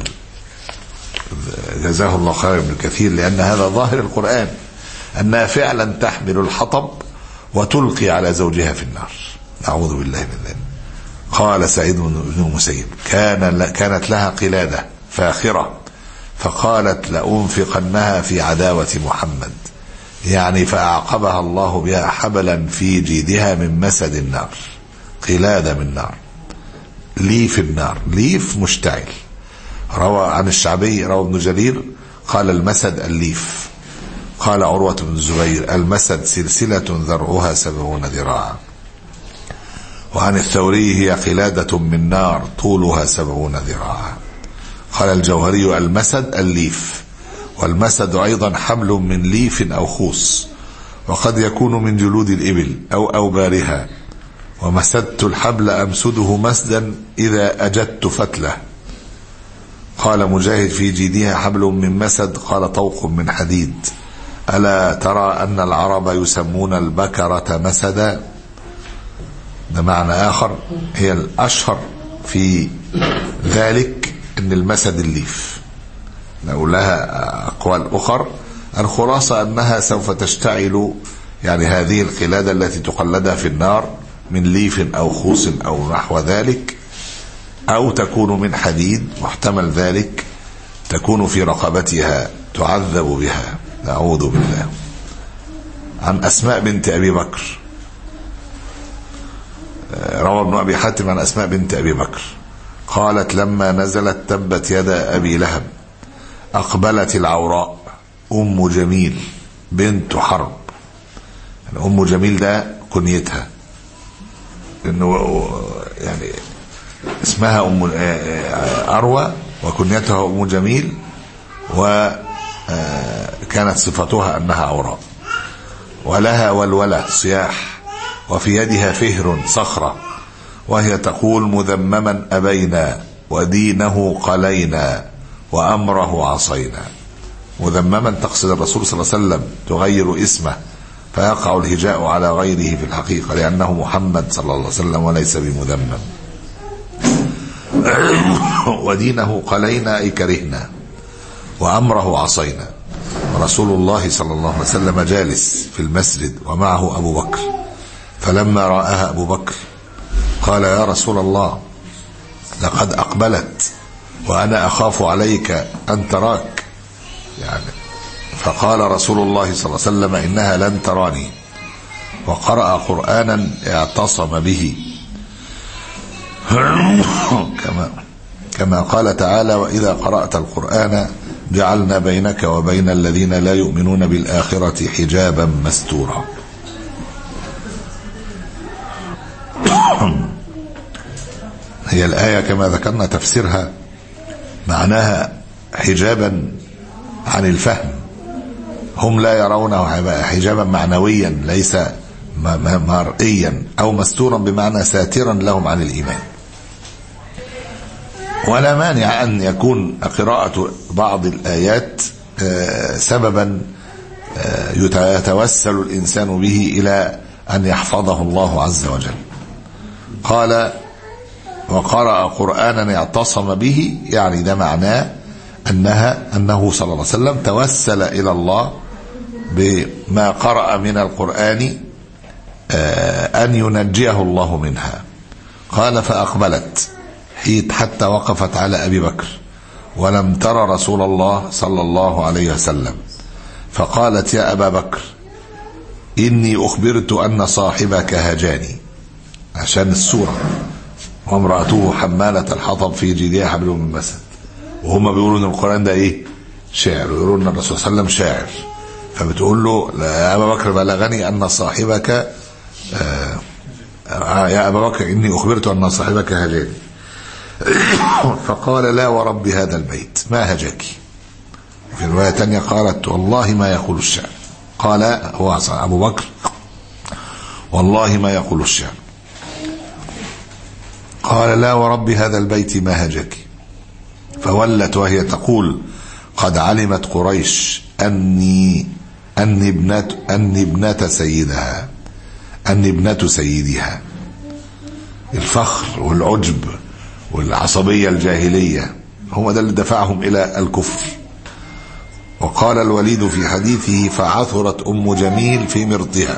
جزاه الله خير ابن كثير، لأن هذا ظاهر القرآن أنها فعلا تحمل الحطب وتلقي على زوجها في النار، نعوذ بالله من ذلك. قال سعيد بن المسيب كان كانت لها قلادة فاخرة فقالت لأنفقنها في عداوة محمد، يعني فأعقبها الله بها حبلا في جيدها من مسد النار، قلادة من نار، ليف النار، ليف مشتعل. روى عن الشعبي روى ابن جرير قال المسد الليف. قال عروة بن الزبير المسد سلسلة ذرعها سبعون ذراعا. وعن الثوري هي قلادة من نار طولها سبعون ذراعا. قال الجوهري المسد الليف، والمسد أيضا حمل من ليف أو خوص، وقد يكون من جلود الإبل أو أوبارها. ومسدت الحبل أمسده مسدا إذا أجدت فتله. قال مجاهد في جيدها حبل من مسد، قال طوق من حديد. ألا ترى أن العرب يسمون البكرة مسدا؟ ده معنى آخر، هي الأشهر في ذلك أن المسد الليف. نقول لها أقوال أخر، الخلاصة أنها سوف تشتعل، يعني هذه القلادة التي تقلدها في النار من ليف أو خوص أو نحو ذلك، أو تكون من حديد، محتمل ذلك تكون في رقبتها تعذب بها، نعوذ بالله. عن أسماء بنت أبي بكر، روى ابن أبي حاتم عن أسماء بنت أبي بكر قالت لما نزلت تبت يدا أبي لهب أقبلت العوراء أم جميل بنت حرب. يعني أم جميل ده كنيتها، إنه يعني اسمها أم أروى وكنيتها أم جميل، وكانت صفتها أنها عوراء، ولها ولولة صياح، وفي يدها فهر صخرة، وهي تقول مذمما أبينا ودينه قلينا وأمره عصينا. مذمما تقصد الرسول صلى الله عليه وسلم، تغير اسمه فيقع الهجاء على غيره في الحقيقة، لأنه محمد صلى الله عليه وسلم وليس بمذمم. ودينه قلينا أي كرهنا، وأمره عصينا. ورسول الله صلى الله عليه وسلم جالس في المسجد ومعه أبو بكر، فلما رآها أبو بكر قال يا رسول الله لقد أقبلت وأنا أخاف عليك أن تراك، يعني فقال رسول الله صلى الله عليه وسلم إنها لن تراني، وقرأ قرآنا اعتصم به كما كما قال تعالى وإذا قرأت القرآن جعلنا بينك وبين الذين لا يؤمنون بالآخرة حجابا مستورا. هي الآية كما ذكرنا تفسيرها معناها حجابا عن الفهم، هم لا يرونه حجابا معنويا ليس مرئيا أو مستورا بمعنى ساترا لهم عن الإيمان. ولا مانع أن يكون قراءة بعض الآيات سببا يتوسل الإنسان به إلى أن يحفظه الله عز وجل. قال وقرأ قرآنا اعتصم به، يعني ده معناه أنها أنه صلى الله عليه وسلم توسل إلى الله بما قرأ من القرآن أن ينجيه الله منها. قال فأقبلت حتى وقفت على أبي بكر ولم ترى رسول الله صلى الله عليه وسلم، فقالت يا أبا بكر إني أخبرت أن صاحبك هجاني، عشان السورة، وامرأته حمالة الحطب في جيدها حبل من مسد، وهم بيقولوا ان القرآن ده ايه؟ شاعر، ويقولوا ان الرسول صلى الله عليه وسلم شاعر، فبتقول له يا أبا بكر بلغني أن صاحبك آه يا أبا بكر إني أخبرت أن صاحبك هجاني. فقال لا ورب هذا البيت ما هجاك. في رواية تانية قالت والله ما يقول الشعر. قال هو أبو بكر والله ما يقول الشعر. قال لا ورب هذا البيت ما هجاك. فولت وهي تقول قد علمت قريش أني أني ابنة أني ابنة سيدها أني ابنة سيدها. الفخر والعجب والعصبية الجاهلية هم ده اللي دفعهم إلى الكفر. وقال الوليد في حديثه فعثرت أم جميل في مرضها،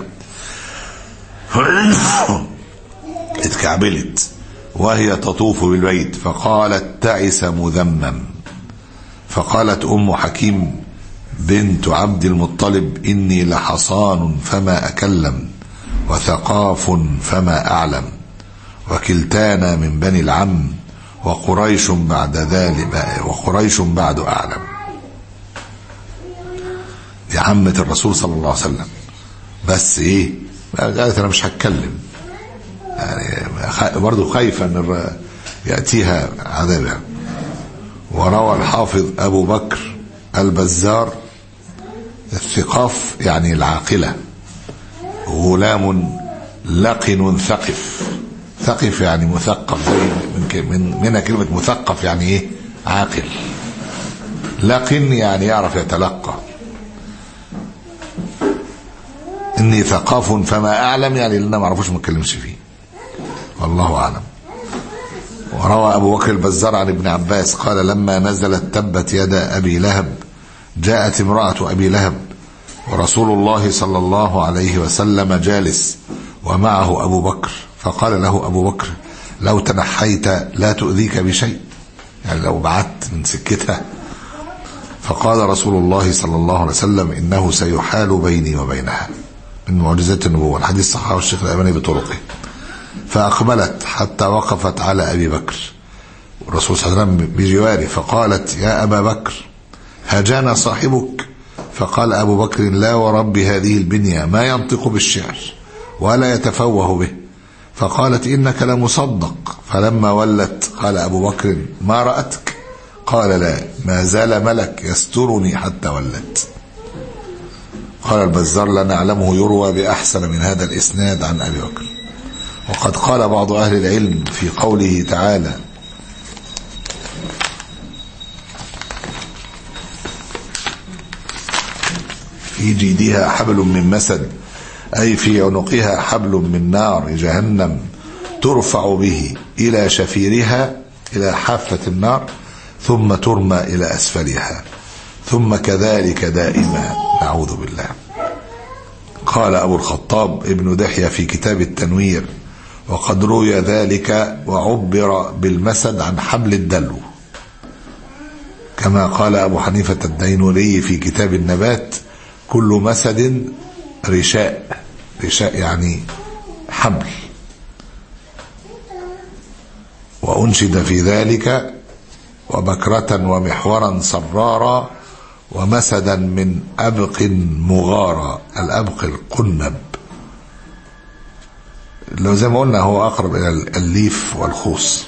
اتكعبلت وهي تطوف بالبيت، فقالت تعس مذمم. فقالت أم حكيم بنت عبد المطلب إني لحصان فما أكلم وثقاف فما أعلم، وكلتانا من بني العم، وقريش بعد ذلك وقريش بعد أعلم. دي عمة الرسول صلى الله عليه وسلم، بس ايه قالت انا مش هتكلم، يعني برضو خايفة ان يأتيها عذابها. وروى الحافظ أبو بكر البزار الثقاف يعني العاقلة، غلام لقن ثقف. ثقف يعني مثقف، زي من منها كلمة مثقف يعني ايه؟ عاقل. لقن يعني يعرف يتلقى. إني ثقاف فما أعلم يعني لنا ما عرفوش ما اتكلمش فيه، والله أعلم. وروى أبو بكر البزار عن ابن عباس قال لما نزلت تبت يدا أبي لهب جاءت امرأة أبي لهب ورسول الله صلى الله عليه وسلم جالس ومعه أبو بكر، فقال له أبو بكر لو تنحيت لا تؤذيك بشيء، يعني لو بعدت من سكتها. فقال رسول الله صلى الله عليه وسلم إنه سيحال بيني وبينها، من معجزات النبوة. الحديث صححه الشيخ الألباني بطرقه. فأقبلت حتى وقفت على أبي بكر والرسول صلى الله عليه وسلم بجواره، فقالت يا أبا بكر هجانا صاحبك؟ فقال أبو بكر لا ورب هذه البنية ما ينطق بالشعر ولا يتفوه به. فقالت إنك لمصدق. فلما ولت قال أبو بكر ما رأتك؟ قال لا ما زال ملك يسترني حتى ولت. قال البزار لا نعلمه يروى بأحسن من هذا الإسناد عن أبي بكر. وقد قال بعض أهل العلم في قوله تعالى في جيدها حبل من مسد، أي في عنقها حبل من نار جهنم ترفع به إلى شفيرها إلى حافة النار ثم ترمى إلى أسفلها ثم كذلك دائما، نعوذ بالله. قال أبو الخطاب ابن دحية في كتاب التنوير وقد روي ذلك وعبر بالمسد عن حبل الدلو، كما قال أبو حنيفة الدينوري في كتاب النبات كل مسد رشاء، رشاء يعني حبل. وأنشد في ذلك وبكرة ومحورا صرارا ومسدا من أبق مغارا. الأبق القنب، لو زي ما قلنا هو أقرب إلى الليف والخوص.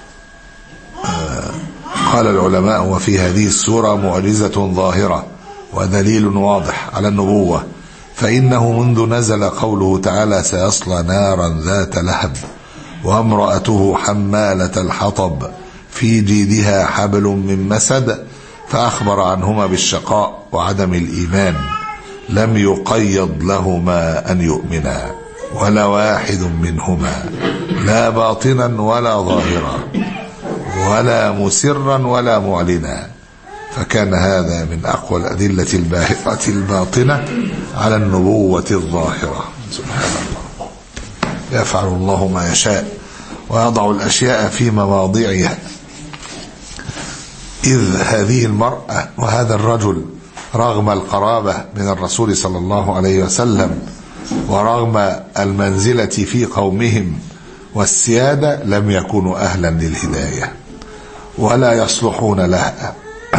قال العلماء وفي هذه السورة معجزة ظاهرة ودليل واضح على النبوة، فإنه منذ نزل قوله تعالى سيصلى نارا ذات لهب وامرأته حمالة الحطب في جيدها حبل من مسد، فأخبر عنهما بالشقاء وعدم الإيمان، لم يقيض لهما أن يؤمنا ولا واحد منهما، لا باطنا ولا ظاهرا ولا مسرا ولا معلنا. فكان هذا من أقوى الأدلة الباهرة الباطنة على النبوة الظاهرة. سبحان الله، يفعل الله ما يشاء ويضع الأشياء في مواضعها. إذ هذه المرأة وهذا الرجل رغم القرابة من الرسول صلى الله عليه وسلم ورغم المنزلة في قومهم والسيادة لم يكونوا أهلا للهداية ولا يصلحون لها،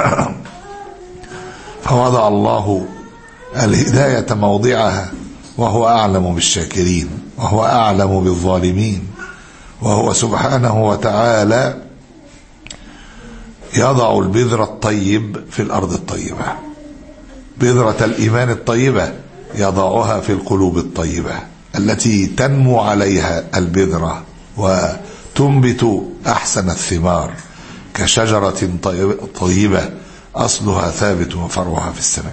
فوضع الله الهداية موضعها، وهو أعلم بالشاكرين وهو أعلم بالظالمين، وهو سبحانه وتعالى يضع البذرة الطيب في الأرض الطيبة، بذرة الإيمان الطيبة يضعها في القلوب الطيبة التي تنمو عليها البذرة وتنبت أحسن الثمار كشجرة طيبة أصلها ثابت وفرعها في السماء.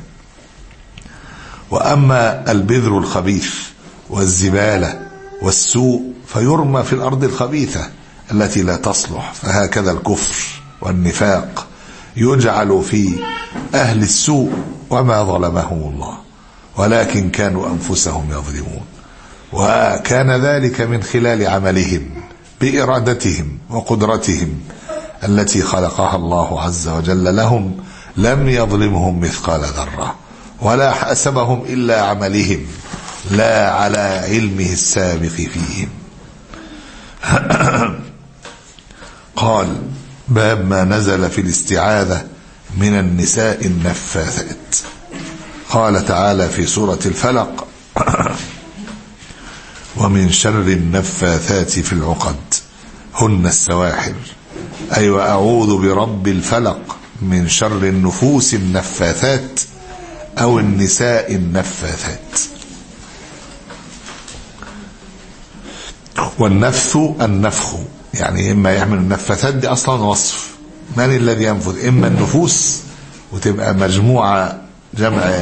وأما البذر الخبيث والزبالة والسوء فيرمى في الأرض الخبيثة التي لا تصلح. فهكذا الكفر والنفاق يجعل في أهل السوء وما ظلمهم الله، ولكن كانوا أنفسهم يظلمون، وكان ذلك من خلال عملهم بإرادتهم وقدرتهم التي خلقها الله عز وجل لهم، لم يظلمهم مثقال ذرة ولا حاسبهم إلا عملهم لا على علمه السابق فيهم. قال باب ما نزل في الاستعاذة من النساء النفاثات. قال تعالى في سورة الفلق ومن شر النفاثات في العقد هن السواحر، أي وأعوذ برب الفلق من شر النفوس النفاثات أو النساء النفاثات. والنفث النفخ، يعني إما يعمل النفاثات دي أصلا وصف من الذي ينفذ، إما النفوس وتبقى مجموعة جمع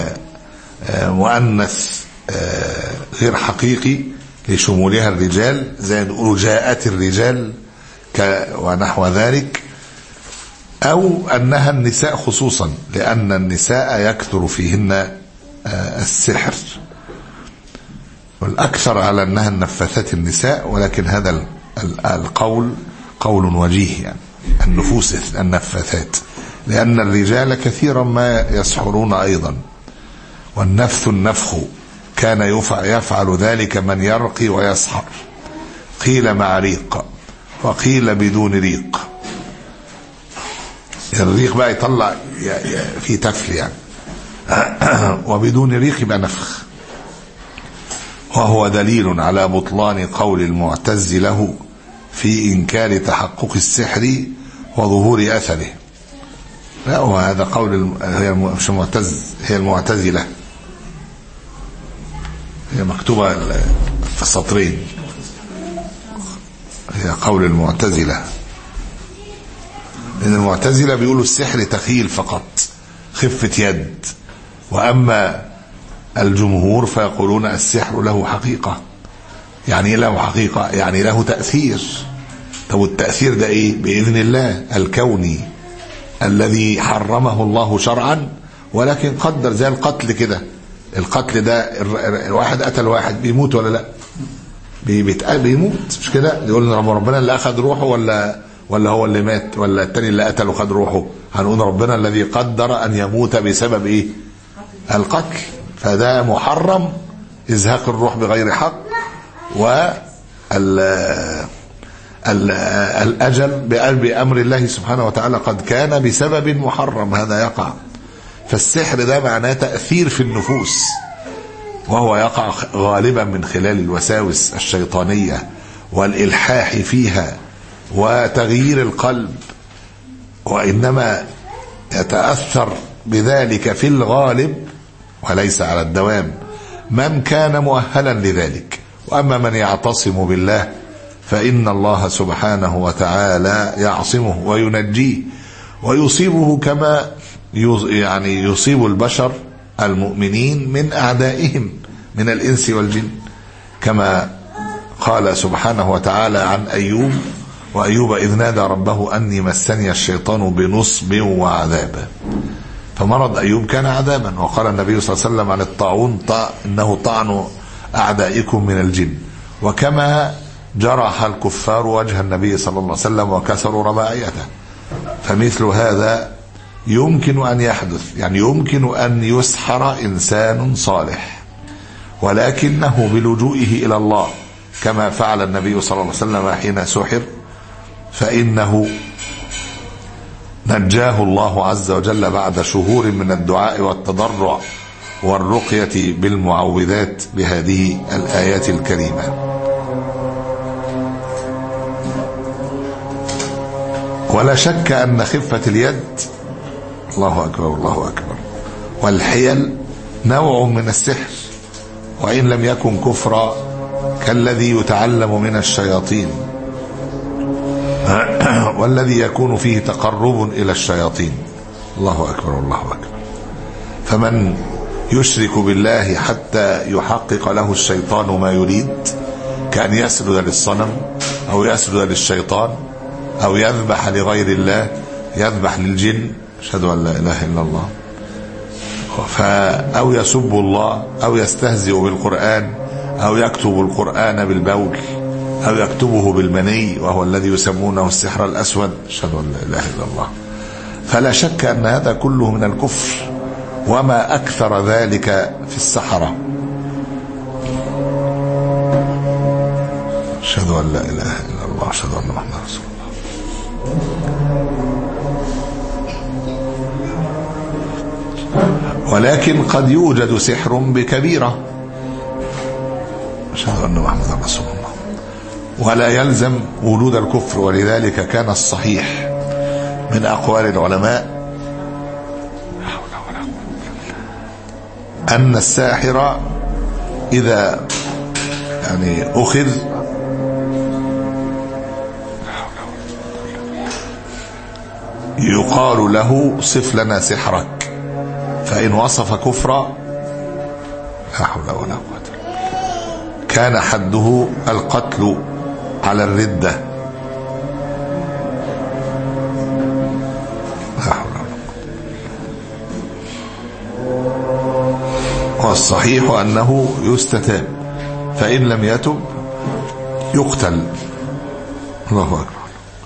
مؤنث غير حقيقي لشمولها الرجال، زي نقول جاءت الرجال ونحو ذلك، أو أنها النساء خصوصا لأن النساء يكثر فيهن السحر، والأكثر على أنها النفاثات النساء، ولكن هذا القول قول وجيه، يعني النفوس النفاثات، لأن الرجال كثيرا ما يسحرون أيضا. والنفث النفخ كان يفعل ذلك من يرقي ويسحر، قيل مع ريق وقيل بدون ريق. الريق بقى يطلع في تفل يعني، وبدون ريق يبقى نفخ. وهو دليل على بطلان قول المعتز له في إنكار تحقق السحر وظهور أثره. لا، وهذا قول هي مش المعتز، هي المعتزلة، هي مكتوبة في السطرين، هي قول المعتزلة، لأن المعتزلة بيقولوا السحر تخيل فقط، خفة يد، وأما الجمهور فيقولون السحر له حقيقة. يعني له حقيقة يعني له تأثير. طب التأثير ده ايه؟ بإذن الله الكوني الذي حرمه الله شرعا، ولكن قدر زي القتل كده. القتل ده الواحد قتل واحد بيموت ولا لا؟ بيموت، مش كده؟ يقول ربنا اللي أخذ روحه ولا ولا هو اللي مات ولا التاني اللي قتل وخد روحه؟ هنقول ربنا الذي قدر أن يموت بسبب ايه؟ القتل. فده محرم، إزهاق الروح بغير حق، والأجل بأمر الله سبحانه وتعالى قد كان بسبب محرم، هذا يقع. فالسحر ده معناه تأثير في النفوس، وهو يقع غالبا من خلال الوساوس الشيطانية والإلحاح فيها وتغيير القلب، وإنما يتأثر بذلك في الغالب وليس على الدوام من كان مؤهلا لذلك. وأما من يعتصم بالله فإن الله سبحانه وتعالى يعصمه وينجيه ويصيبه كما يعني يصيب البشر المؤمنين من أعدائهم من الإنس والجن، كما قال سبحانه وتعالى عن أيوب: وأيوب إذ نادى ربه أني مسني الشيطان بنصب وعذاب. فمرض أيوب كان عذابا. وقال النبي صلى الله عليه وسلم عن الطاعون: إنه طعن أعدائكم من الجن. وكما جرح الكفار وجه النبي صلى الله عليه وسلم وكسروا رباعيته، فمثل هذا يمكن أن يحدث، يعني يمكن أن يسحر إنسان صالح ولكنه بلجوئه إلى الله كما فعل النبي صلى الله عليه وسلم حين سحر، فإنه نجاه الله عز وجل بعد شهور من الدعاء والتضرع والرقية بالمعوذات بهذه الآيات الكريمة. ولا شك أن خفة اليد، الله أكبر الله أكبر، والحيل نوع من السحر، وإن لم يكن كفرا كالذي يتعلم من الشياطين والذي يكون فيه تقرب إلى الشياطين. الله أكبر الله أكبر. فمن يشرك بالله حتى يحقق له الشيطان ما يريد، كأن يسجد للصنم أو يسجد للشيطان أو يذبح لغير الله، يذبح للجن، أشهد أن لا إله إلا الله، أو يسب الله أو يستهزئ بالقرآن أو يكتب القرآن بالبول أو يكتبه بالمني وهو الذي يسمونه السحر الأسود، أشهد أن لا إله إلا الله. فلا شك أن هذا كله من الكفر، وما أكثر ذلك في السحرة. أشهد أن لا إله إلا الله، أشهد أن محمدا رسول الله. ولكن قد يوجد سحر بكبيرة، أشهد أن محمدا رسول الله، ولا يلزم وجود الكفر. ولذلك كان الصحيح من أقوال العلماء أن الساحر إذا يعني أخذ يقال له: صف لنا سحرك، فإن وصف كفرا لا حول ولا قوة كان حده القتل على الردة. لا حول ولا قوة. والصحيح أنه يستتاب، فإن لم يتب يقتل. الله أكبر.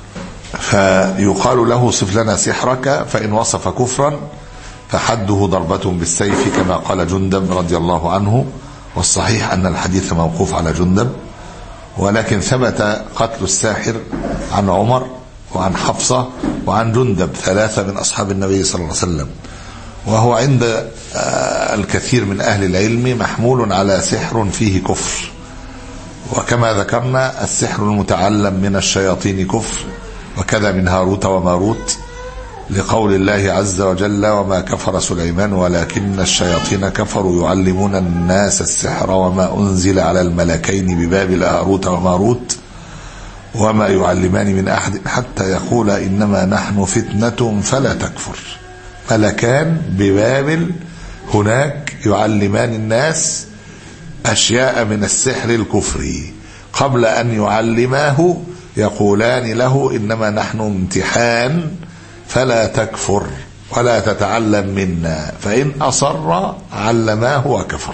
فيقال له: صف لنا سحرك، فإن وصف كفرا فحده ضربة بالسيف كما قال جندب رضي الله عنه. والصحيح أن الحديث موقوف على جندب، ولكن ثبت قتل الساحر عن عمر وعن حفصة وعن جندب، ثلاثة من أصحاب النبي صلى الله عليه وسلم. وهو عند الكثير من أهل العلم محمول على سحر فيه كفر. وكما ذكرنا السحر المتعلم من الشياطين كفر، وكذا من هاروت وماروت، لقول الله عز وجل: وما كفر سليمان ولكن الشياطين كفروا يعلمون الناس السحر وما أنزل على الملكين ببابل هاروت وماروت وما يعلمان من أحد حتى يقول إنما نحن فتنة فلا تكفر. ملكان ببابل هناك يعلمان الناس أشياء من السحر الكفري، قبل أن يعلماه يقولان له: إنما نحن امتحان فلا تكفر ولا تتعلم منا، فإن أصر علماه وكفر.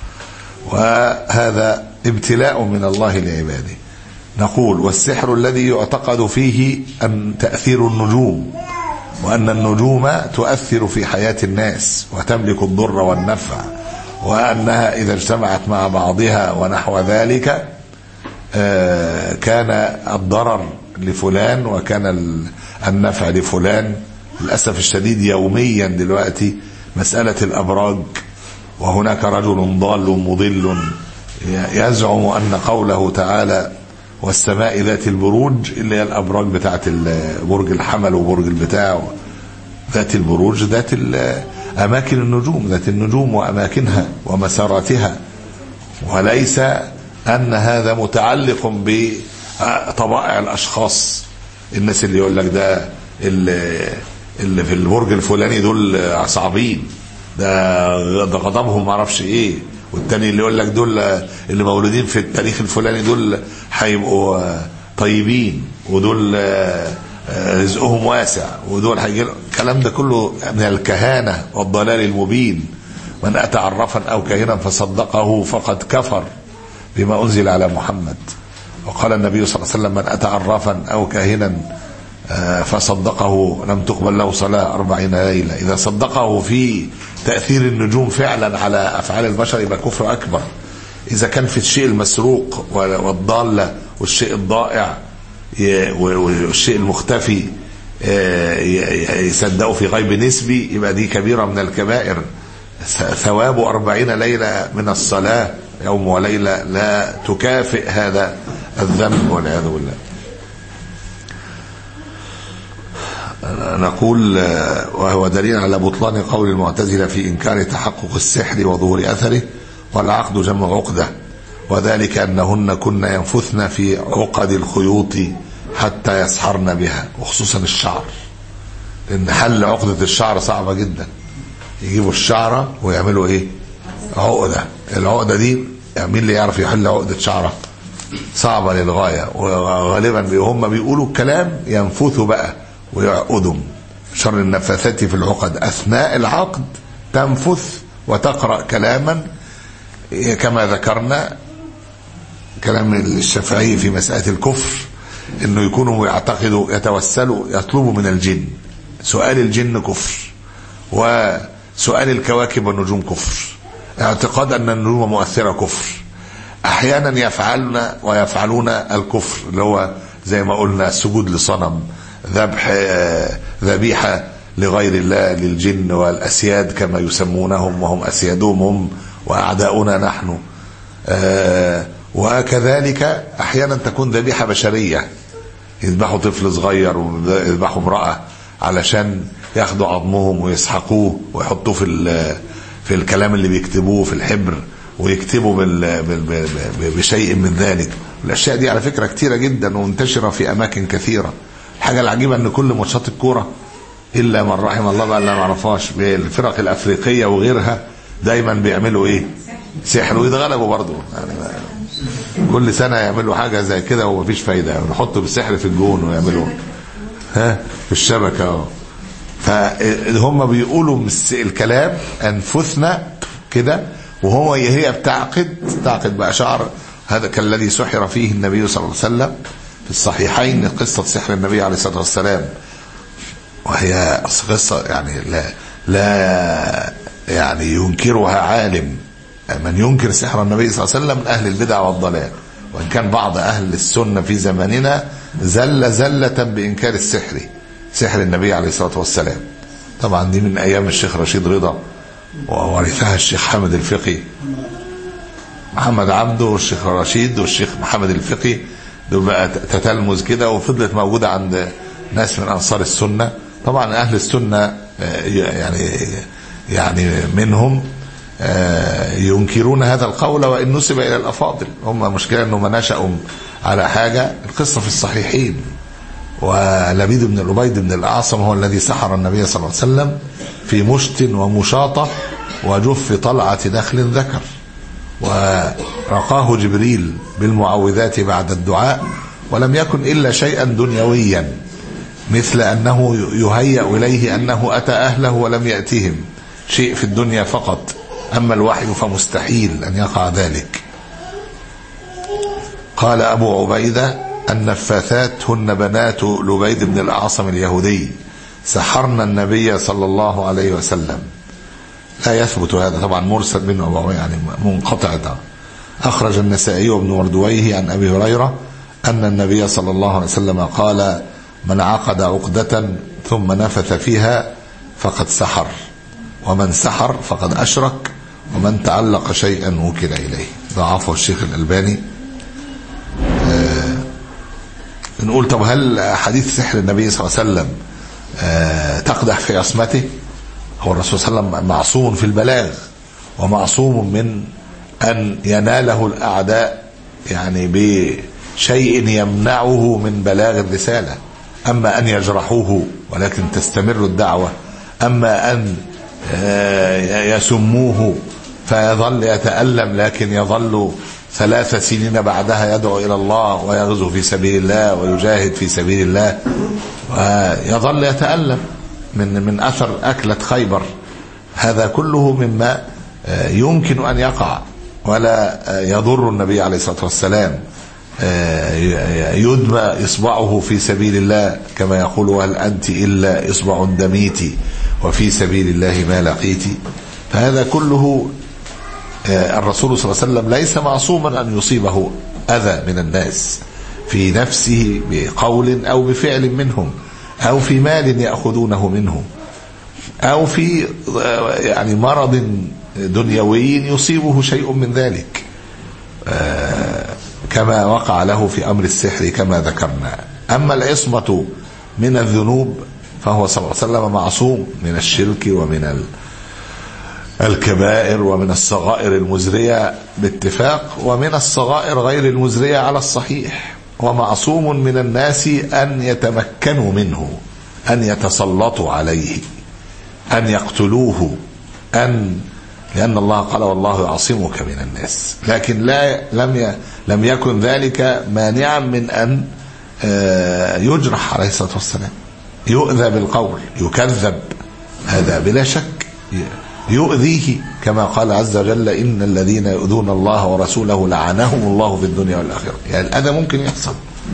وهذا ابتلاء من الله لعباده. نقول: والسحر الذي يعتقد فيه أن تأثير النجوم، وأن النجوم تؤثر في حياة الناس وتملك الضر والنفع، وأنها إذا اجتمعت مع بعضها ونحو ذلك كان الضرر لفلان وكان النفع لفلان. للأسف الشديد يوميا دلوقتي مسألة الأبراج، وهناك رجل ضال مضل يزعم أن قوله تعالى: والسماء ذات البروج، اللي هي الأبراج بتاعت برج الحمل وبرج البتاع، ذات البروج ذات أماكن النجوم، ذات النجوم وأماكنها ومساراتها، وليس أن هذا متعلق بطبائع الأشخاص. الناس اللي يقول لك ده اللي, اللي في البرج الفلاني دول صعبين، ده ده غضبهم ما اعرفش ايه، والتاني اللي يقول لك دول اللي مولودين في التاريخ الفلاني دول هيبقوا طيبين، ودول رزقهم واسع، ودول هيجي. الكلام ده كله من الكهانة والضلال المبين. من أتى عرافا أو كاهنا فصدقه فقد كفر بما أنزل على محمد. وقال النبي صلى الله عليه وسلم: من أتى عرافا أو كاهنا فصدقه لم تقبل له صلاة أربعين ليلة. إذا صدقه في تأثير النجوم فعلا على أفعال البشر يبقى كفر أكبر. إذا كان في الشيء المسروق والضالة والشيء الضائع والشيء المختفي يصدقوا في غيب نسبي، يبقى دي كبيرة من الكبائر. ثواب أربعين ليلة من الصلاة يوم وليلة لا تكافئ هذا الذنب والعياذ بالله. نقول: وهو دليل على بطلان قول المعتزلة في إنكار تحقق السحر وظهور أثره، والعقد جمع عقدة، وذلك أنهن كن ينفثن في عقد الخيوط حتى يسحرن بها، وخصوصا الشعر، لأن حل عقدة الشعر صعبة جدا. يجيبوا الشعرة ويعملوا إيه؟ عقدة. العقدة دي مين اللي يعرف يحل عقدة شعرة؟ صعبة للغاية، وغالبا هم بيقولوا الكلام ينفثوا بقى ويعقدهم. شر النفاثات في العقد، أثناء العقد تنفث وتقرأ كلاما كما ذكرنا كلام الشافعي في مسألة الكفر، انه يكونوا يعتقدوا يتوسلوا يطلبوا من الجن. سؤال الجن كفر، وسؤال الكواكب والنجوم كفر، اعتقاد ان النجوم مؤثرة كفر. احيانا يفعلون ويفعلون الكفر اللي هو زي ما قلنا السجود لصنم، ذبح ذبيحة لغير الله للجن والأسياد كما يسمونهم، وهم أسيادهم هم وأعداؤنا نحن. وكذلك أحيانا تكون ذبيحة بشرية، يذبحوا طفل صغير ويذبحوا امرأة علشان ياخدوا عظمهم ويسحقوه ويحطوه في في الكلام اللي بيكتبوه في الحبر، ويكتبوا بشيء من ذلك. الأشياء دي على فكرة كتيرة جدا ومنتشرة في أماكن كثيرة. الحاجة العجيبة ان كل ماتشات الكورة الا من رحم الله بقى اللي ما عرفهاش، بالفرق الافريقية وغيرها دايما بيعملوا ايه؟ سحر، ويتغلبوا برضه. يعني كل سنة يعملوا حاجة زي كده ومفيش فايدة، يعني يحطوا بالسحر في الجون ويعملوا ها في الشبكة. فهم بيقولوا الكلام انفثنا كده، وهو هي بتعقد تعقد بقى شعر. هذا كالذي سحر فيه النبي صلى الله عليه وسلم في الصحيحين، قصة سحر النبي عليه الصلاة والسلام، وهي قصة يعني لا لا يعني ينكرها عالم. من ينكر سحر النبي صلى الله عليه وسلم من أهل البدع والضلال، وإن كان بعض أهل السنة في زماننا زل زلة بإنكار السحر، سحر النبي عليه الصلاة والسلام. طبعا دي من أيام الشيخ رشيد رضا، وورثها الشيخ حامد الفقي، محمد عبده والشيخ رشيد والشيخ محمد الفقي، دول بقى تتلمذ كده، وفضلت موجودة عند ناس من أنصار السنة. طبعا أهل السنة يعني يعني منهم ينكرون هذا القول وإن نسب إلى الأفاضل. هم مشكلة أنهم نشأوا على حاجة. القصة في الصحيحين، ولبيد بن العبيد بن الأعصم هو الذي سحر النبي صلى الله عليه وسلم في مشت ومشاطة وجف طلعة نخل ذكر، ورقاه جبريل بالمعوذات بعد الدعاء، ولم يكن إلا شيئا دنيويا، مثل أنه يهيأ إليه أنه أتى أهله ولم يأتهم، شيء في الدنيا فقط، أما الوحي فمستحيل أن يقع ذلك. قال أبو عبيدة: النفاثات هن بنات لبيد بن الأعصم اليهودي، سحرنا النبي صلى الله عليه وسلم. لا يثبت هذا، طبعا مرسل منه أبو يعني منقطع. ده أخرج النسائي وابن وردويه عن أبي هريرة أن النبي صلى الله عليه وسلم قال: من عقد عقدة ثم نفث فيها فقد سحر، ومن سحر فقد أشرك، ومن تعلق شيئا وكل إليه. ضعفه الشيخ الألباني. آه نقول طب هل حديث سحر النبي صلى الله عليه وسلم تقدح في عصمته. هو الرسول صلى الله عليه وسلم معصوم في البلاغ ومعصوم من أن يناله الأعداء يعني بشيء يمنعه من بلاغ الرسالة، أما أن يجرحوه ولكن تستمر الدعوة، أما أن يسموه فيظل يتألم لكن يظل ثلاث سنين بعدها يدعو إلى الله ويغزو في سبيل الله ويجاهد في سبيل الله ويظل يتألم من من أثر أكلة خيبر. هذا كله مما يمكن أن يقع ولا يضر النبي عليه الصلاة والسلام. يدمى إصبعه في سبيل الله كما يقول هل أنت إلا إصبع دميت وفي سبيل الله ما لقيت. فهذا كله الرسول صلى الله عليه وسلم ليس معصوما أن يصيبه أذى من الناس في نفسه بقول أو بفعل منهم أو في مال يأخذونه منه أو في يعني مرض دنيوي يصيبه شيء من ذلك كما وقع له في أمر السحر كما ذكرنا. أما العصمة من الذنوب فهو صلى الله عليه وسلم معصوم من الشرك ومن الكبائر ومن الصغائر المزرية باتفاق ومن الصغائر غير المزرية على الصحيح، ومعصوم من الناس أن يتمكنوا منه، أن يتسلطوا عليه، أن يقتلوه، أن لأن الله قال والله يعصمك من الناس. لكن لا لم لم يكن ذلك مانعا من أن يجرح عليه الصلاة والسلام، يؤذى بالقول، يكذب، هذا بلا شك يؤذيه كما قال عز وجل إن الذين يؤذون الله ورسوله لعنهم الله في الدنيا والآخرة. يعني الأذى ممكن يحصل،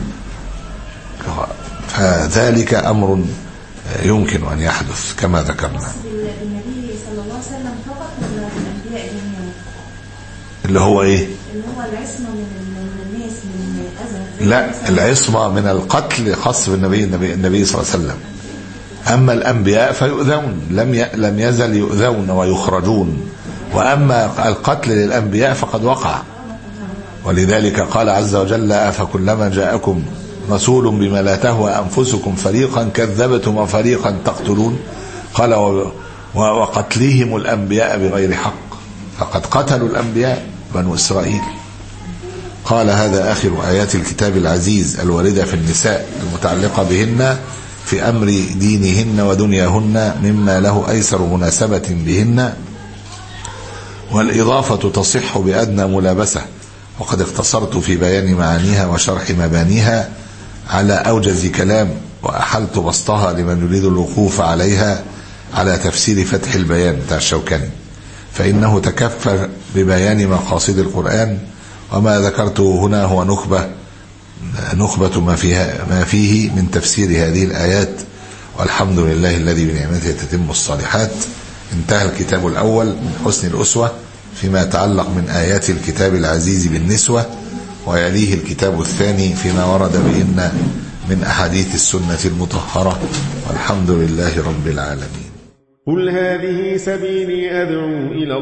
فذلك أمر يمكن أن يحدث كما ذكرنا. النبي صلى الله عليه وسلم فقط ولا الأنبياء جميعا؟ اللي هو إيه؟ اللي هو العصمة من الناس من الأذى. لا، العصمة من القتل خاص بالنبي النبي, النبي صلى الله عليه وسلم. أما الأنبياء فيؤذون، لم لم يزل يؤذون ويخرجون، وأما القتل للأنبياء فقد وقع. ولذلك قال عز وجل أفكلما جاءكم رسول بما لا تهوى أنفسكم فريقا كذبتم وفريقا تقتلون. قال وقتلهم الأنبياء بغير حق فقد قتلوا الأنبياء بنو إسرائيل. قال هذا آخر آيات الكتاب العزيز الواردة في النساء المتعلقة بهن في أمر دينهن ودنياهن مما له أيسر مناسبة بهن، والإضافة تصح بأدنى ملابسة، وقد اختصرت في بيان معانيها وشرح مبانيها على أوجز كلام، وأحلت بسطها لمن يريد الوقوف عليها على تفسير فتح البيان بتاع الشوكاني، فإنه تكفى ببيان مقاصد القرآن، وما ذكرته هنا هو نخبة نخبة ما فيها ما فيه من تفسير هذه الآيات، والحمد لله الذي بنعمته تتم الصالحات. انتهى الكتاب الأول من حسن الأسوة فيما يتعلق من آيات الكتاب العزيز بالنسوة، ويليه الكتاب الثاني فيما ورد بهن من أحاديث السنة المطهرة، والحمد لله رب العالمين. قل هذه سبيلي أدعو إلى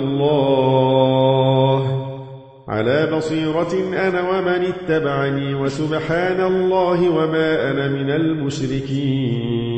الله على بصيرة أنا ومن اتبعني، وسبحان الله وما أنا من المشركين.